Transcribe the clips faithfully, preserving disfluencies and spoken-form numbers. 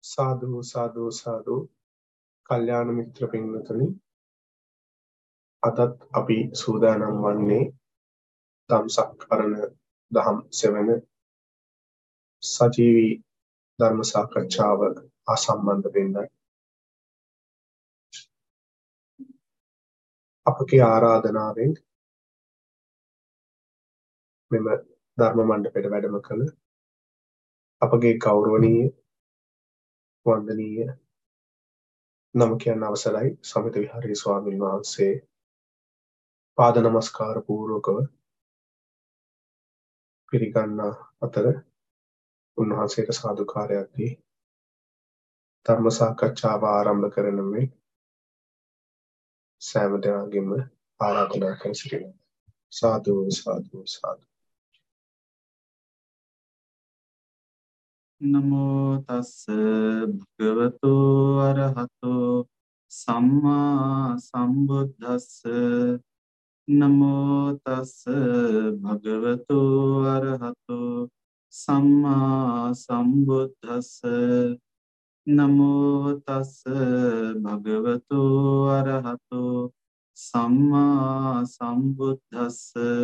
සාදු සාදු සාදු කල්යාණ මිත්‍ර පින්වතුනි අදත් අපි සූදානම් වන්නේ ධම්සක්කරණ දහම් සෙවන සජීවී ධර්ම සාකච්ඡාව ආසම්බන්ධ වෙන්නයි අපගේ ආරාධනාවෙන් මෙම ධර්ම මණ්ඩපයට වැඩම කළ අපගේ ගෞරවනීය වන්දනීය නම කියන්න අවසරයි සමිත විහාරයේ ස්වාමීන් වහන්සේ පාද නමස්කාර පූර්වකව පිළිගන්නා අතර උන්වහන්සේට සාදුකාරයක් දී ධර්ම සාකච්ඡාව ආරම්භ කරන මේ සෑම දෙනාගේම ආරාධනා කර සිටිනවා. සාදු සාදු සාදු. නමෝ තස්ස භගවතු අරහතෝ සම්මා සම්බුද්දස්ස නමෝ තස්ස භගවතු අරහතෝ සම්මා සම්බුද්දස්ස නමෝ තස්ස භගවතු අරහතෝ සම්මා සම්බුද්දස්ස.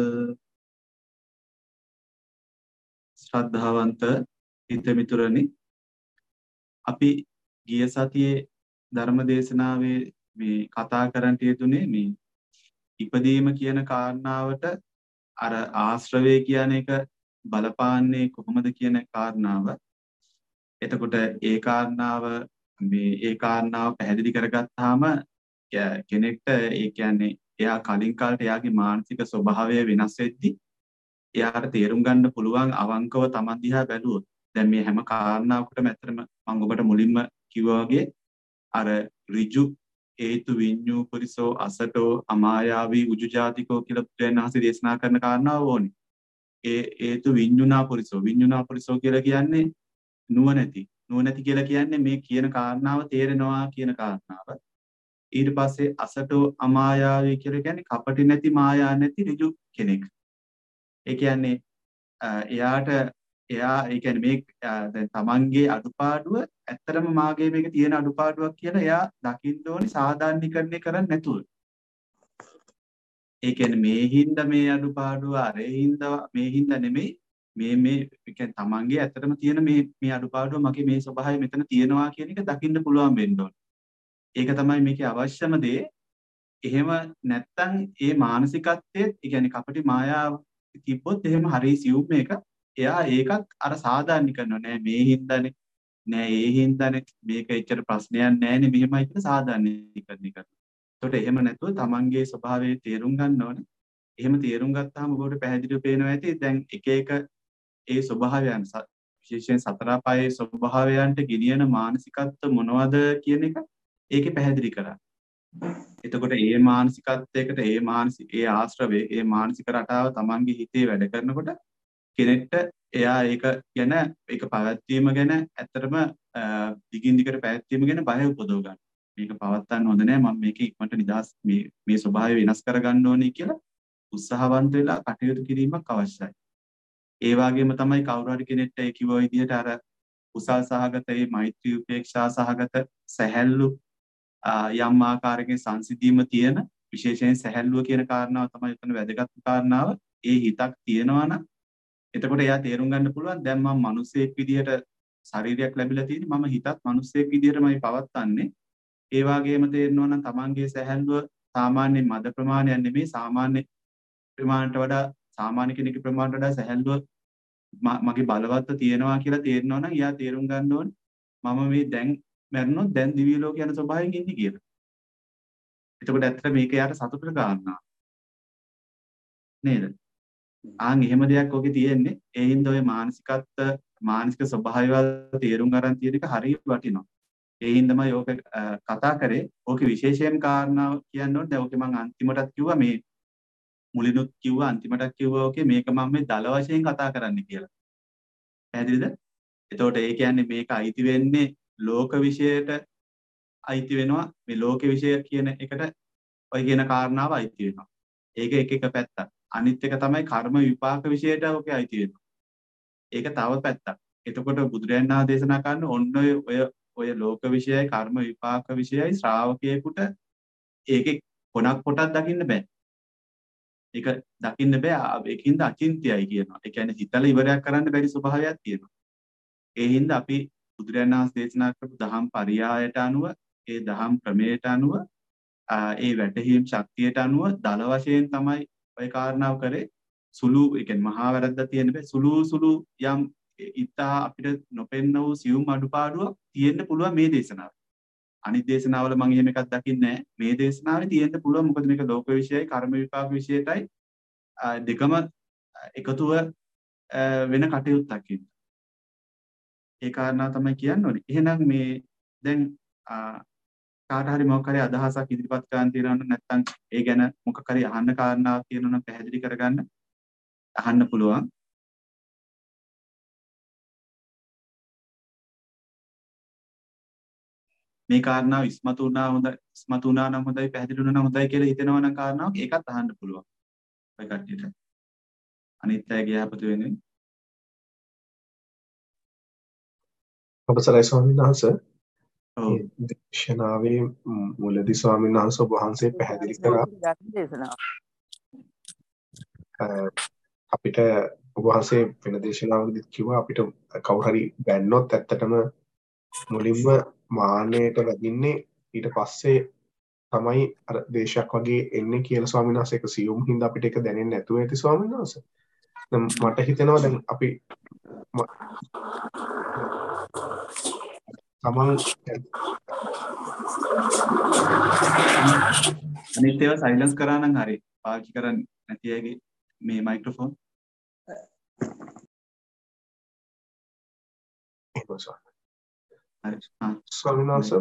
ශ්‍රද්ධාවන්ත හිතමිතුරනි, අපි ගිය සතියේ ධර්ම දේශනාවේ මේ කතා කරන්න යෙදුනේ මේ ඉපදීම කියන කාරණාවට අර ආශ්‍රවය කියන එක බලපාන්නේ කොහොමද කියන කාරණාව. එතකොට ඒ කාරණාව මේ ඒ කාරණාව පැහැදිලි කරගත්තාම කෙනෙක්ට ඒ කියන්නේ එයා කලින් කාලට එයාගේ මානසික ස්වභාවය වෙනස් වෙද්දී එයාට තේරුම් ගන්න පුළුවන් අවංකව Taman දිහා බැලුවොත්. දැන් මේ හැම කාරණාවකටම ඇත්තටම මම ඔබට මුලින්ම කිව්වා වගේ අර ඍජු හේතු විඤ්ඤූ පුරිසෝ අසටෝ අමායාවී උජුජාතිකෝ කියලා බුදුන් වහන්සේ දේශනා කරන කාරණාව ඕනේ. ඒ හේතු විඤ්ඤුනා පුරිසෝ විඤ්ඤුනා පුරිසෝ කියලා කියන්නේ නුවණැති. නුවණැති කියලා කියන්නේ මේ කියන කාරණාව තේරෙනවා කියන කාරණාව. ඊට පස්සේ අසටෝ අමායාවී කියලා කියන්නේ කපටි නැති මායා නැති ඍජු කෙනෙක්. ඒ කියන්නේ එයාට එයා ඒ කියන්නේ මේ දැන් තමන්ගේ අඩුපාඩුව ඇත්තටම මාගේ මේක තියෙන අඩුපාඩුවක් කියලා එයා දකින්න ඕනි සාධාරණීකරණය කරන්නේ නැතුව. ඒ කියන්නේ මේ හින්දා මේ අඩුපාඩුව අරේ හින්දා මේ හින්දා නෙමෙයි මේ මේ ඒ කියන්නේ තමන්ගේ ඇත්තටම තියෙන මේ මේ අඩුපාඩුව මගේ මේ ස්වභාවය මෙතන තියෙනවා කියන එක දකින්න පුළුවන් වෙන්න ඕන. ඒක තමයි මේකේ අවශ්‍යම දේ. එහෙම නැත්තම් ඒ මානසිකත්වයේ ඒ කියන්නේ කපටි මායාව තිබ්බොත් එහෙම හරි සියුම් මේක එයා ඒකත් අර සාධාරණීකරනවා නෑ මේ හින්දානේ නෑ ඒ හින්දානේ මේක එච්චර ප්‍රශ්නයක් නෑනේ මෙහෙමයි කියලා සාධාරණීකරණය කරනවා. ඒකට එහෙම නැතුව තමන්ගේ ස්වභාවය තේරුම් ගන්න ඕනේ. එහෙම තේරුම් ගත්තාම ඔබට පැහැදිලිව පේනවා ඇති දැන් එක එක ඒ ස්වභාවයන් විශේෂයෙන් සතර පායේ ස්වභාවයන්ට ගෙනියන මානසිකත්ව මොනවද කියන එක ඒකේ පැහැදිලි කරා. එතකොට ඒ මානසිකත්වයකට ඒ මානසික ඒ ආශ්‍රවේ ඒ මානසික රටාව තමන්ගේ හිතේ වැඩ කරනකොට කෙනෙක්ට එයා ඒක ගැන ඒක පැවැත්වීම ගැන ඇත්තටම දිගින් දිගට පැවැත්වීම ගැන බය උපදව ගන්න. මේක පවත්වන්න හොඳ නෑ මම මේක ඉක්මනට නිදහස් මේ මේ ස්වභාවය වෙනස් කරගන්න ඕනේ කියලා උත්සාහවන්ත වෙලා කටයුතු කිරීමක් අවශ්‍යයි. ඒ වගේම තමයි කවුරු හරි කෙනෙක්ට ඒ කිව්ව විදිහට අර කුසල් සහගත ඒ මෛත්‍රී උපේක්ෂා සහගත සැහැල්ලු යම් ආකාරයකින් සංසිඳීම තියෙන විශේෂයෙන් සැහැල්ලුව කියන කාරණාව තමයි එතන වැදගත් කාරණාව. ඒ හිතක් තියෙනවා නම් එතකොට එයා තේරුම් ගන්න පුළුවන් දැන් මම මිනිසෙක් විදිහට ශරීරයක් ලැබිලා තියෙන්නේ මම හිතත් මිනිසෙක් විදිහටමයි පවත්න්නේ. ඒ වගේම තේරෙනවා නම් තමන්ගේ සැහැල්ලුව සාමාන්‍ය මද ප්‍රමාණයක් නෙමෙයි සාමාන්‍ය ප්‍රමාණයට වඩා සාමාන්‍ය කෙනෙකුගේ ප්‍රමාණයට වඩා සැහැල්ලුව මගේ බලවත්ව තියෙනවා කියලා තේරෙනවා නම් එයා තේරුම් ගන්න ඕනේ මම මේ දැන් මරනොත් දැන් දිව්‍ය ලෝක යන ස්වභාවයෙන් ඉන්නේ කියලා. එතකොට ඇත්තට මේක යාට සතුටට ගන්නවා. නේද? ආන් එහෙම දෙයක් ඔකේ තියෙන්නේ. ඒ හින්දා ඔය මානසිකත්ව මානසික ස්වභාවයවල තේරුම් ගන්න තියෙන එක හරිය වටිනවා. ඒ හින්දාමයි ඕක කතා කරේ. ඕකේ විශේෂයෙන් කාරණාව කියන්න ඕනේ. දැන් ඕකේ මම අන්තිමටත් කිව්වා මේ මුලිනුත් කිව්වා අන්තිමටත් කිව්වා ඕකේ මේක මම මේ දල වශයෙන් කතා කරන්න කියලා. පැහැදිලිද? එතකොට ඒ කියන්නේ මේක අයිති වෙන්නේ ලෝක විෂයට අයිති වෙනවා. මේ ලෝක විෂය කියන එකට ඔය කියන කාරණාව අයිති වෙනවා. ඒක එක එක පැත්තක්. අනිත් එක තමයි කර්ම විපාක විෂයට ඔකේ අයිති වෙනවා. ඒක තව පැත්තක්. එතකොට බුදුරජාණන් වහන්සේ දේශනා කරන ඔන්න ඔය ඔය ලෝක විශ්යයි කර්ම විපාක විශ්යයි ශ්‍රාවකයෙකුට ඒකේ කොනක් පොටක් දකින්න බෑ. ඒක දකින්න බෑ. ඒකින්ද අචින්ත්‍යයි කියනවා. ඒ කියන්නේ හිතලා ඉවරයක් කරන්න බැරි ස්වභාවයක් තියෙනවා. ඒ හින්දා අපි බුදුරජාණන් වහන්සේ දේශනා කරපු දහම් පරියායට අනුව ඒ දහම් ක්‍රමයට අනුව ඒ වැටහීම් ශක්තියට අනුව දල වශයෙන් තමයි ওই කාරණාව කරේ. සුළු ඒ කියන්නේ මහා වැරද්දක් තියෙන බෑ. සුළු සුළු යම් ඉතා අපිට නොපෙන්න වූ සියුම් අඩුපාඩුවක් තියෙන්න පුළුවන් මේ දේශනාවේ. අනිත් දේශනාවල මම එහෙම එකක් දකින්නේ නැහැ. මේ දේශනාවේ තියෙන්න පුළුවන්. මොකද මේක ලෝක විශ්යයි කර්ම විපාක විශ්යයටයි දෙකම එකතුව වෙන කටයුත්තක් ඉන්න. ඒ කාරණා තමයි කියන්න ඕනේ. එහෙනම් මේ දැන් කාට හරි මොකක් හරි අදහසක් ඉදිරිපත් කරන්න තියෙනවා නම් නැත්නම් ඒ ගැන මොකක් හරි අහන්න කාරණාවක් තියෙනවා නම් පැහැදිලි කරගන්න අහන්න පුළුවන්. මේ කාරණාව ඉස්මතු වුණා හොඳ ඉස්මතු වුණා නම් හොඳයි පැහැදිලි වුණා නම් හොඳයි කියලා හිතෙනවා නම් කාරණාවක් ඒකත් අහන්න පුළුවන්. ඔය කට්ටියට. අනිත් අයගේ යහපත වෙන්නේ. අවසරයි ස්වාමීන් වහන්සේ. ඔව්. දේශනාවේ මුලදී ස්වාමීන් වහන්සේ ඔබ වහන්සේ පැහැදිලි කරා අපිට ඔබ වහන්සේ වෙන දේශනාවකදීත් කිව්වා අපිට කවුරු හරි බැන්නොත් ඇත්තටම මුලින්ම මාන්නයට වැදින්නේ ඊට පස්සේ තමයි අර දේශයක් වගේ එන්නේ කියලා ස්වාමීන් වහන්සේ ඒක සියුම් හින්දා අපිට ඒක දැනෙන්නේ නැතුව ඇති ස්වාමීන් වහන්සේ. දැන් මට හිතෙනවා දැන් අපි තමන් අනිත් ඒවා සයිලන්ස් කරා නම් හරි. පාවිච්චි කරන්නේ නැති අයගේ මේ මයික්‍රොෆෝන්. ඒක සර්. හරි. ස්වාමීන් වහන්සේ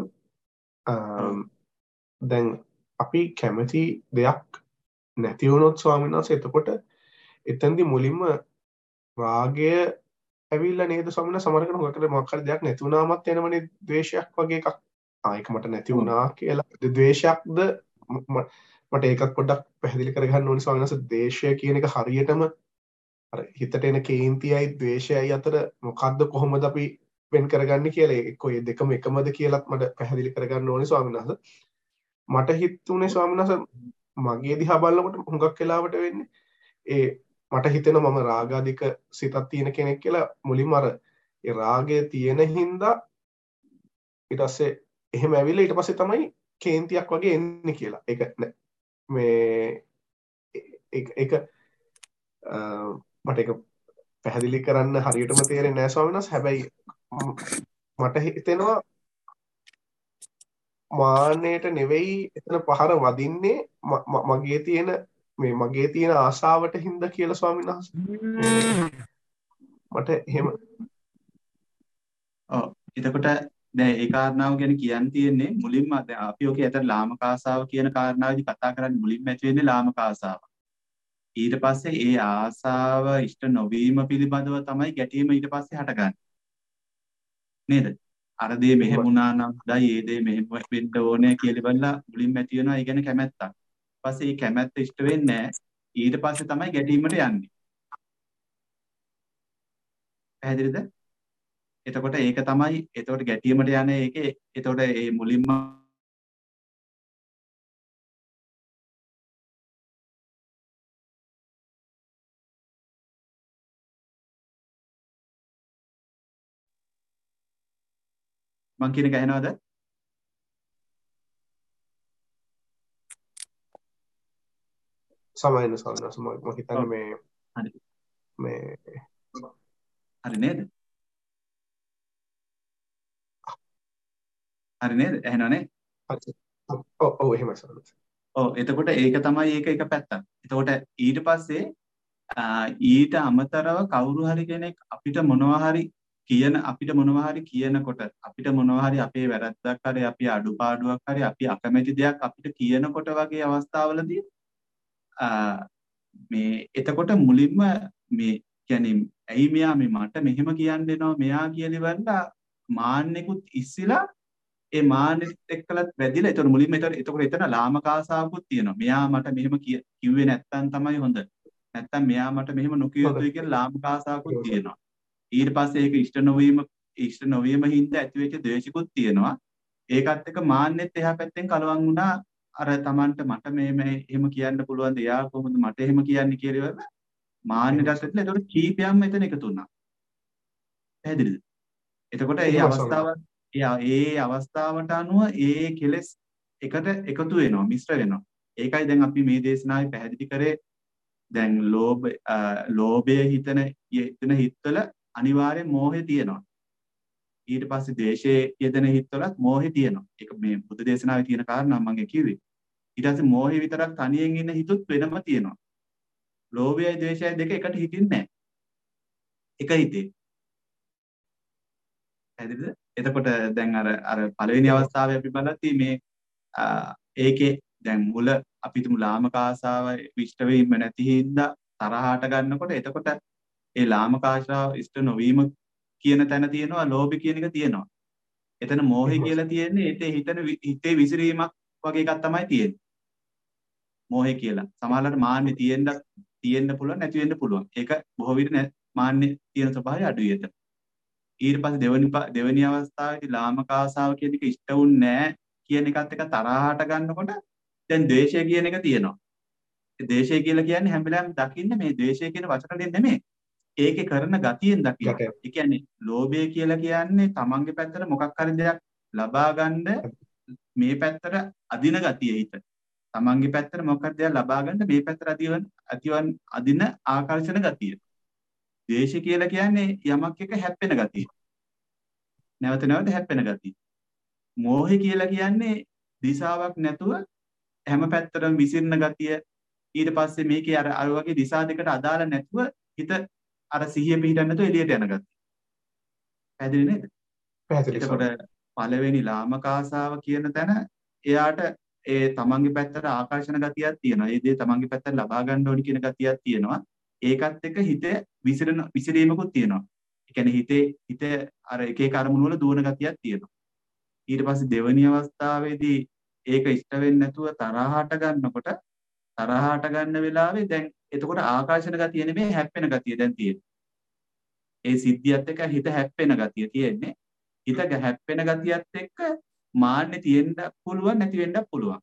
දැන් අපි කැමති දෙයක් නැති වුණොත් ස්වාමීන් වහන්සේ එතකොට එතෙන්දී මුලින්ම රාගය ඇවිල්ලා නේද ස්වාමීන් වහන්සේ සමහර කෙනෙක් මොකක්ද මොකක් හරි දෙයක් නැති වුණාමත් එනවනේ ද්වේෂයක් වගේ එකක්. ආ ඒක මට නැති වුණා කියලා. ද්වේෂයක්ද මට ඒකත් පොඩ්ඩක් පැහැදිලි කරගන්න ඕනේ ස්වාමීන් වහන්සේ. ද්වේෂය කියන එක හරියටම අර හිතට එන කේන්තියයි ද්වේෂයයි අතර මොකද්ද කොහොමද අපි වෙන් කරගන්නේ කියලා එක්ක ඔය දෙකම එකමද කියලාත් මට පැහැදිලි කරගන්න ඕනේ ස්වාමීන් වහන්සේ. මට හිතුනේ ස්වාමීන් වහන්සේ මගේ දිහා බලනකොට හුඟක් වෙලාවට වෙන්නේ ඒ මට හිතෙනවා මම රාගාධික සිතක් තියෙන කෙනෙක් කියලා. මුලින්ම අර ඒ රාගය තියෙන හින්දා ඊට පස්සේ එහෙම ඇවිල්ලා ඊට පස්සේ තමයි කේන්තියක් වගේ එන්නේ කියලා. ඒක මේ ඒක ඒක මට ඒක පැහැදිලි කරන්න හරියටම තේරෙන්නේ නැහැ ස්වාමීන් වහන්සේ. හැබැයි මට හිතෙනවා මාන්නයට නෙවෙයි එතන පහර වදින්නේ මගේ තියෙන මේ මගේ තියෙන ආශාවට හින්දා කියලා ස්වාමීන් වහන්සේ. මට එහෙම ඔව් එතකොට දැන් ඒ කාරණාව ගැන කියන්න තියෙන්නේ මුලින්ම දැන් අපි ඔකේ අතර ලාමක ආසාව කියන කාරණාවේදී කතා කරන්නේ මුලින්ම ඇති වෙන්නේ ලාමක ආසාව. ඊට පස්සේ ඒ ආසාව ඉෂ්ට නොවීම පිළිබඳව තමයි ගැටීම ඊට පස්සේ හටගන්නේ. නේද? අර දේ මෙහෙම වුණා නම් හොඳයි, ඒ දේ මෙහෙම වෙන්න ඕනේ කියලා බලලා මුලින්ම ඇති වෙනවා. ඒ කියන්නේ කැමැත්තක්. ඊපස්සේ මේ කැමැත්ත ඉෂ්ට වෙන්නේ නැහැ. ඊට පස්සේ තමයි ගැටීමට යන්නේ. පැහැදිලිද? එතකොට ඒක තමයි එතකොට ගැටීමට යන එකේ එතකොට මේ මුලින්ම මං කියන එක ඇහෙනවද? සමහරවිට සමහරවිට මම හිතන්නේ මේ හරි මේ හරි නේද? හරි නේද? ඇහෙනවනේ? හරි. ඔව් ඔව් එහෙමයි සමහරවිට. ඔව් එතකොට ඒක තමයි ඒක එක පැත්තක්. එතකොට ඊට පස්සේ ඊට අමතරව කවුරු හරි කෙනෙක් අපිට මොනවා හරි කියන අපිට මොනවා හරි කියනකොට අපිට මොනවා හරි අපේ වැරද්දක් හරි අපි අඩුපාඩුවක් හරි අපි අකමැති දෙයක් අපිට කියනකොට වගේ අවස්ථාවලදී මේ එතකොට මුලින්ම මේ කියන්නේ ඇයි මෙයා මේ මට මෙහෙම කියන්න දෙනවා මෙයා කියලා ඉවරලා මාන්නෙකුත් ඉස්සිලා ඒ මාන්නෙත් එක්කලත් වැදිලා එතකොට මුලින්ම එතකොට එතන ලාමක ආසාවකුත් තියෙනවා. මෙයා මට මෙහෙම කිව්වේ නැත්තම් තමයි හොඳ. නැත්තම් මෙයා මට මෙහෙම නොකිය යුතුයි කියලා ලාමක ආසාවකුත් තියෙනවා. ඊට පස්සේ ඒක ඉෂ්ට නොවීම ඉෂ්ට නොවීම හින්දා ඇතිවෙච්ච ද්වේෂිකුත් තියෙනවා. ඒකත් එක්ක මාන්නෙත් එහා පැත්තෙන් කලවම් වුණා. අර Tamanට මට මේ මේ එහෙම කියන්න පුළුවන්ද? එයා කොහොමද මට එහෙම කියන්නේ කියලා ඉවරලා මාන්නෙටත් ඇතුළේ ඒතකොට කීපයක්ම එතන එකතු වුණා. පැහැදිලිද? එතකොට මේ එහෙම අවස්ථාව ස්වාමීනි. ඒ අවස්ථාවට අනුව ඒ කෙලෙස් එකට එකතු වෙනවා, මිශ්‍ර වෙනවා. ඒකයි දැන් අපි මේ දේශනාවේ පැහැදිලි කරේ දැන් ලෝභ ලෝභය හිතන හිතන හිතවල අනිවාර්යෙන් මෝහය තියෙනවා. ඊට පස්සේ ද්වේෂයේ යෙදෙන හිතවලත් මෝහය තියෙනවා. ඒක මේ බුද්ධ දේශනාවේ තියෙන කාරණා මම කිව්වේ. ඊට පස්සේ මෝහය විතරක් තනියෙන් ඉන්න හිතුත් වෙනම තියෙනවා. ලෝභයයි ද්වේෂයයි දෙක එකට හිටින්නේ නැහැ. එක හිතේ. හරිද? එතකොට දැන් අර අර පළවෙනි අවස්ථාවේ අපි බලද්දී මේ ඒකේ දැන් මුල අපි තුමු ලාමක ආසාව ඉෂ්ට වීම නැති හින්දා තරහට ගන්නකොට එතකොට ඒ ලාමක ආශාව ඉෂ්ට නොවීම කියන තැන තියෙනවා ලෝභය කියන එක තියෙනවා. එතන මෝහය කියලා තියෙන්නේ ඒතේ හිතන හිතේ විසිරීමක් වගේ එකක් තමයි තියෙන්නේ. මෝහය කියලා. සමහරවිට මාන්නේ තියෙන්න තියෙන්න පුළුවන් නැති වෙන්න පුළුවන්. ඒක බොහෝ විට මාන්නේ තියෙන ස්වභාවය අඩුයි එතන. ඊට පස්සේ දෙවෙනි දෙවෙනි අවස්ථාවේදී ලාමක ආසාව කියන එක ඉෂ්ට වුන්නේ නැහැ කියන එකත් එක තරහට ගන්නකොට දැන් ද්වේෂය කියන එක තියෙනවා. ඒ ද්වේෂය කියලා කියන්නේ හැම වෙලාවෙම දකින්නේ මේ ද්වේෂය කියන වචනයෙන් නෙමෙයි. ඒකේ කරන ගතියෙන් දකින්න. ඒ කියන්නේ ලෝභය කියලා කියන්නේ තමන්ගේ පැත්තට මොකක් හරි දෙයක් ලබා ගන්න මේ පැත්තට අදින ගතිය හිත. තමන්ගේ පැත්තට මොකක් හරි දෙයක් ලබා ගන්න මේ පැත්තට අදින අතිවන් අදින ආකර්ෂණ ගතිය. ද්වේෂය කියලා කියන්නේ යමක් එක හැප්පෙන ගතිය. නැවත නැවත හැප්පෙන ගතිය. මෝහය කියලා කියන්නේ දිශාවක් නැතුව හැම පැත්තටම විසිරෙන ගතිය. ඊට පස්සේ මේකේ අර අර වගේ දිශා දෙකට අදාළ නැතුව හිත අර සිහිය පිහිටන්න නැතුව එළියට යන ගතිය. පැහැදිලි නේද? පැහැදිලි. එතකොට පළවෙනි ලාමක ආසාව කියන තැන එයාට ඒ තමන්ගේ පැත්තට ආකර්ෂණ ගතියක් තියෙනවා. ඒ දේ තමන්ගේ පැත්තට ලබා ගන්න ඕනි කියන ගතියක් තියෙනවා. ඒකත් එක්ක හිතේ විසිරෙන විසිරීමකුත් තියෙනවා. ඒ කියන්නේ හිතේ හිත අර එක එක අරමුණු වල දුවන ගතියක් තියෙනවා. ඊට පස්සේ දෙවෙනි අවස්ථාවේදී ඒක ඉෂ්ට වෙන්නේ නැතුව තරහට ගන්නකොට තරහට ගන්න වෙලාවේ දැන් එතකොට ආකර්ෂණ ගතිය නෙමෙයි හැප්පෙන ගතිය දැන් තියෙන්නේ. ඒ සිද්ධියත් එක්ක හිත හැප්පෙන ගතිය තියෙන්නේ. හිත හැප්පෙන ගතියත් එක්ක මාන්නේ තියෙන්න පුළුවන් නැති වෙන්නත් පුළුවන්.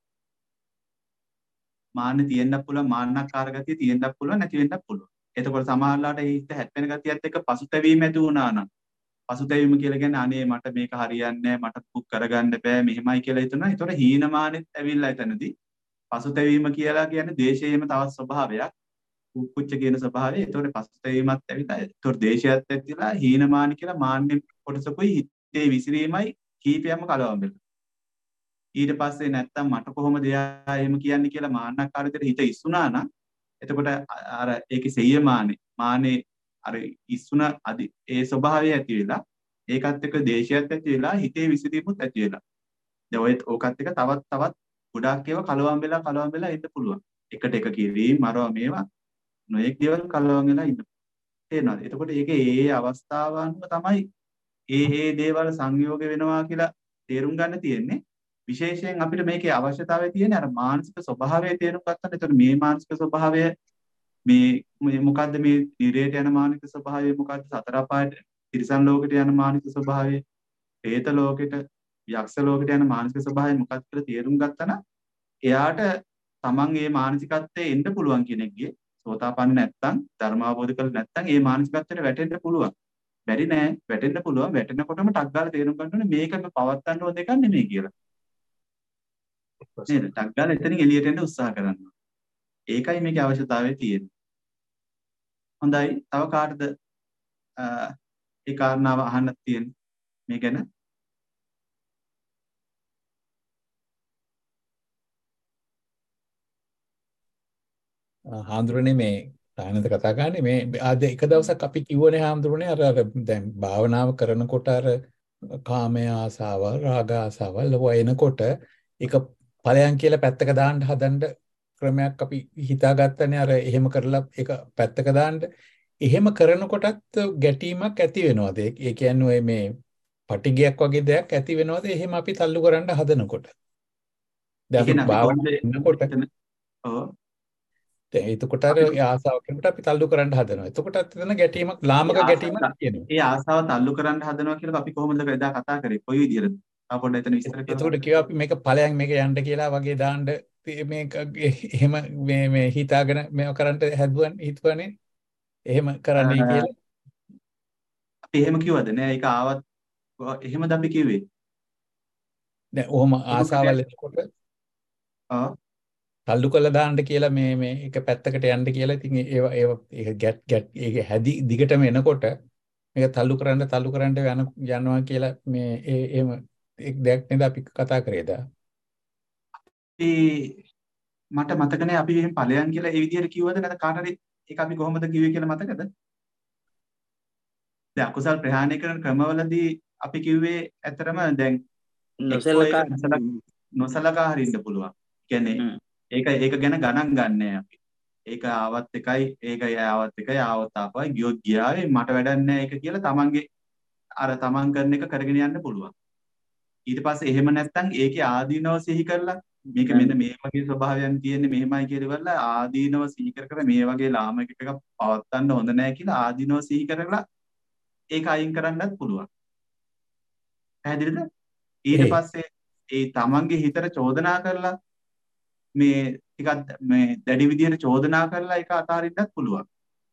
මාන්නේ තියෙන්නත් පුළුවන් මාන්නකාර ගතිය තියෙන්නත් පුළුවන් නැති වෙන්නත් පුළුවන්. එතකොට සමහරලාට හිත හැප්පෙන ගතියත් එක්ක පසුතැවීම ඇති වුණා නම් පසුතැවීම කියලා කියන්නේ අනේ මට මේක හරියන්නේ නැහැ මට පුක් කරගන්න බෑ මෙහෙමයි කියලා හිතනවා. ඒතකොට හීනමානෙත් ඇවිල්ලා එතනදී පසුතැවීම කියලා කියන්නේ දේශයේම තවත් ස්වභාවයක්. කුච්ච කියන ස්වභාවය. ඒතකොට පසුතැවීමත් ඇවිල්ලා ඒතකොට දේශයත් ඇවිල්ලා හීනමාන කියලා මාන්නේ කොටසකුයි හිතේ විසිරීමයි කීපයක්ම කලවම් වෙනවා. ඊට පස්සේ නැත්තම් මට කොහොමද එයා එහෙම කියන්නේ කියලා මාන්නකාර විදිහට හිත ඉස්සුනා නම් එතකොට අර ඒකේ සෙය්‍ය මානේ මානේ අර ඉස්සුන අදි ඒ ස්වභාවය ඇති වෙලා ඒකත් එක්ක දේශයත් ඇති වෙලා හිතේ විසිරීමුත් ඇති වෙලා. දැන් ඔය ඕකත් එක්ක තවත් තවත් ගොඩාක් ඒවා කලවම් වෙලා කලවම් වෙලා ඉන්න පුළුවන්. එකට එක කිරීම මරව මේවා නොයෙක් දේවල් කලවම් වෙලා ඉන්න. තේරෙනවද? එතකොට ඒකේ ඒ අවස්ථාව අනුව තමයි ඒ ඒ දේවල් සංයෝග වෙනවා කියලා තේරුම් ගන්න තියෙන්නේ. විශේෂයෙන් අපිට මේකේ අවශ්‍යතාවය තියෙන්නේ අර මානසික ස්වභාවය තේරුම් ගන්න. එතකොට මේ මානසික ස්වභාවය මේ මොකද්ද මේ නිරේට යන මානසික ස්වභාවය මොකද්ද? සතර අපායට තිරිසන් ලෝකෙට යන මානසික ස්වභාවය, പ്രേත ලෝකෙට, යක්ෂ ලෝකෙට යන මානසික ස්වභාවය මොකක්ද කියලා තේරුම් ගත්තා නම් එයාට තමන් මේ මානසිකත්වයේ එන්න පුළුවන් කෙනෙක්ගේ සෝතාපන්න නැත්තම් ධර්ම අවබෝධ කරලා නැත්තම් මේ මානසිකත්වයට වැටෙන්න පුළුවන්. බැරි නෑ වැටෙන්න පුළුවන්. වැටෙනකොටම ටක් ගාලා තේරුම් ගන්න ඕනේ මේක මේ පවත්තන්න ඕන දෙයක් නෙමෙයි කියලා. නේද? ටක් ගාලා එතනින් එළියට එන්න උත්සාහ කරනවා. ඒකයි මේකේ අවශ්‍යතාවය තියෙන්නේ. හොඳයි. තව කාටද ඒ කාරණාව අහන්න තියෙන්නේ මේ ගැන? හාමුදුරනේ මේ තානද කතා කරන්නේ මේ අද එක දවසක් අපි කිව්වනේ හාමුදුරනේ අර අර දැන් භාවනාව කරනකොට අර කාමයේ ආසාව රාග ආසාවල් ඔය එනකොට ඒක ඵලයන් කියලා පැත්තක දාන්න හදන්න ක්‍රමයක් අපි හිතාගත්තනේ අර එහෙම කරලා ඒක පැත්තක දාන්න එහෙම කරනකොටත් ගැටීමක් ඇති වෙනවද ඒ කියන්නේ ඔය මේ පටිගයක් වගේ දෙයක් ඇති වෙනවද එහෙම අපි තල්ලු කරන්න හදනකොට දැන් භාවනාව කරනකොට ඔව් දැන් එතකොට අර අපි ආසාව කෙනෙකුට අපි තල්ලු කරන්න හදනවා. එතකොට එතන ගැටීමක් ඒ ලාමක ආසාව ගැටීමක් තියෙනවා. ඒ ආසාව තල්ලු කරන්න හදනවා කියලා අපි කොහොමද එදා කතා කරේ? කොයි විදිහටද? ආ පොඩ්ඩක් එතන විස්තර කරමු. එතකොට කියවා අපි මේක ඵලයන් මේක යන්න කියලා වගේ දාන්න මේක එහෙම මේ මේ හිතාගෙන මේව කරන්න හැදුවන් හිතුවනේ. එහෙම කරන්නයි කියලා. අපි එහෙම කිව්වද නෑ? ඒක ආවත් එහෙමද අපි කිව්වේ? දැන් ඔහොම එහෙම ආසාවල් එතකොට ආ තල්ලු කරලා දාන්න කියලා මේ මේ එක පැත්තකට යන්න කියලා ඉතින් ඒව ඒව ඒක ගැට් ගැට් ඒක හැදි දිගටම එනකොට මේක තල්ලු කරන්න තල්ලු කරන්න යන යනවා කියලා මේ ඒ එහෙම එක් දෙයක් නේද අපි කතා කරේද? ඒ මට මතක නෑ අපි එහෙම ඵලයන් කියලා ඒ විදිහට කිව්වද නැත්නම් කාට හරි ඒක අපි කොහොමද කිව්වේ කියලා මතකද? දැන් අකුසල් ප්‍රහාණය කරන ක්‍රමවලදී අපි කිව්වේ ඇත්තරම දැන් එක්කෝ ඒක නොසලකා නොසලකා හරින්න පුළුවන්. කියන්නේ ඒක ඒක ගැන ගණන් ගන්නෑ අපි. ඒක ආවත් එකයි ඒක ආවත් එකයි ආවත් ආපයි ගියොත් ගියාවේ මට වැඩක් නෑ ඒක කියලා තමන්ගේ අර තමන් කරන එක කරගෙන යන්න පුළුවන්. ඊට පස්සේ එහෙම නැත්නම් ඒකේ ආදීනව සිහි කරලා මේක මෙන්න මේ වගේ ස්වභාවයන් තියෙන්නේ මෙහෙමයි කියලා ඉවරලා ආදීනව සිහි කර කර මේ වගේ ලාමක එකක් පවත්වන්න හොඳ නෑ කියලා ආදීනව සිහි කරලා ඒක අයින් කරන්නත් පුළුවන්. පැහැදිලිද? ඊට පස්සේ ඒ තමන්ගේ හිතට චෝදනා කරලා මේ ටිකක් මේ දැඩි විදියට චෝදනා කරලා ඒක අතාරින්නත් පුළුවන්.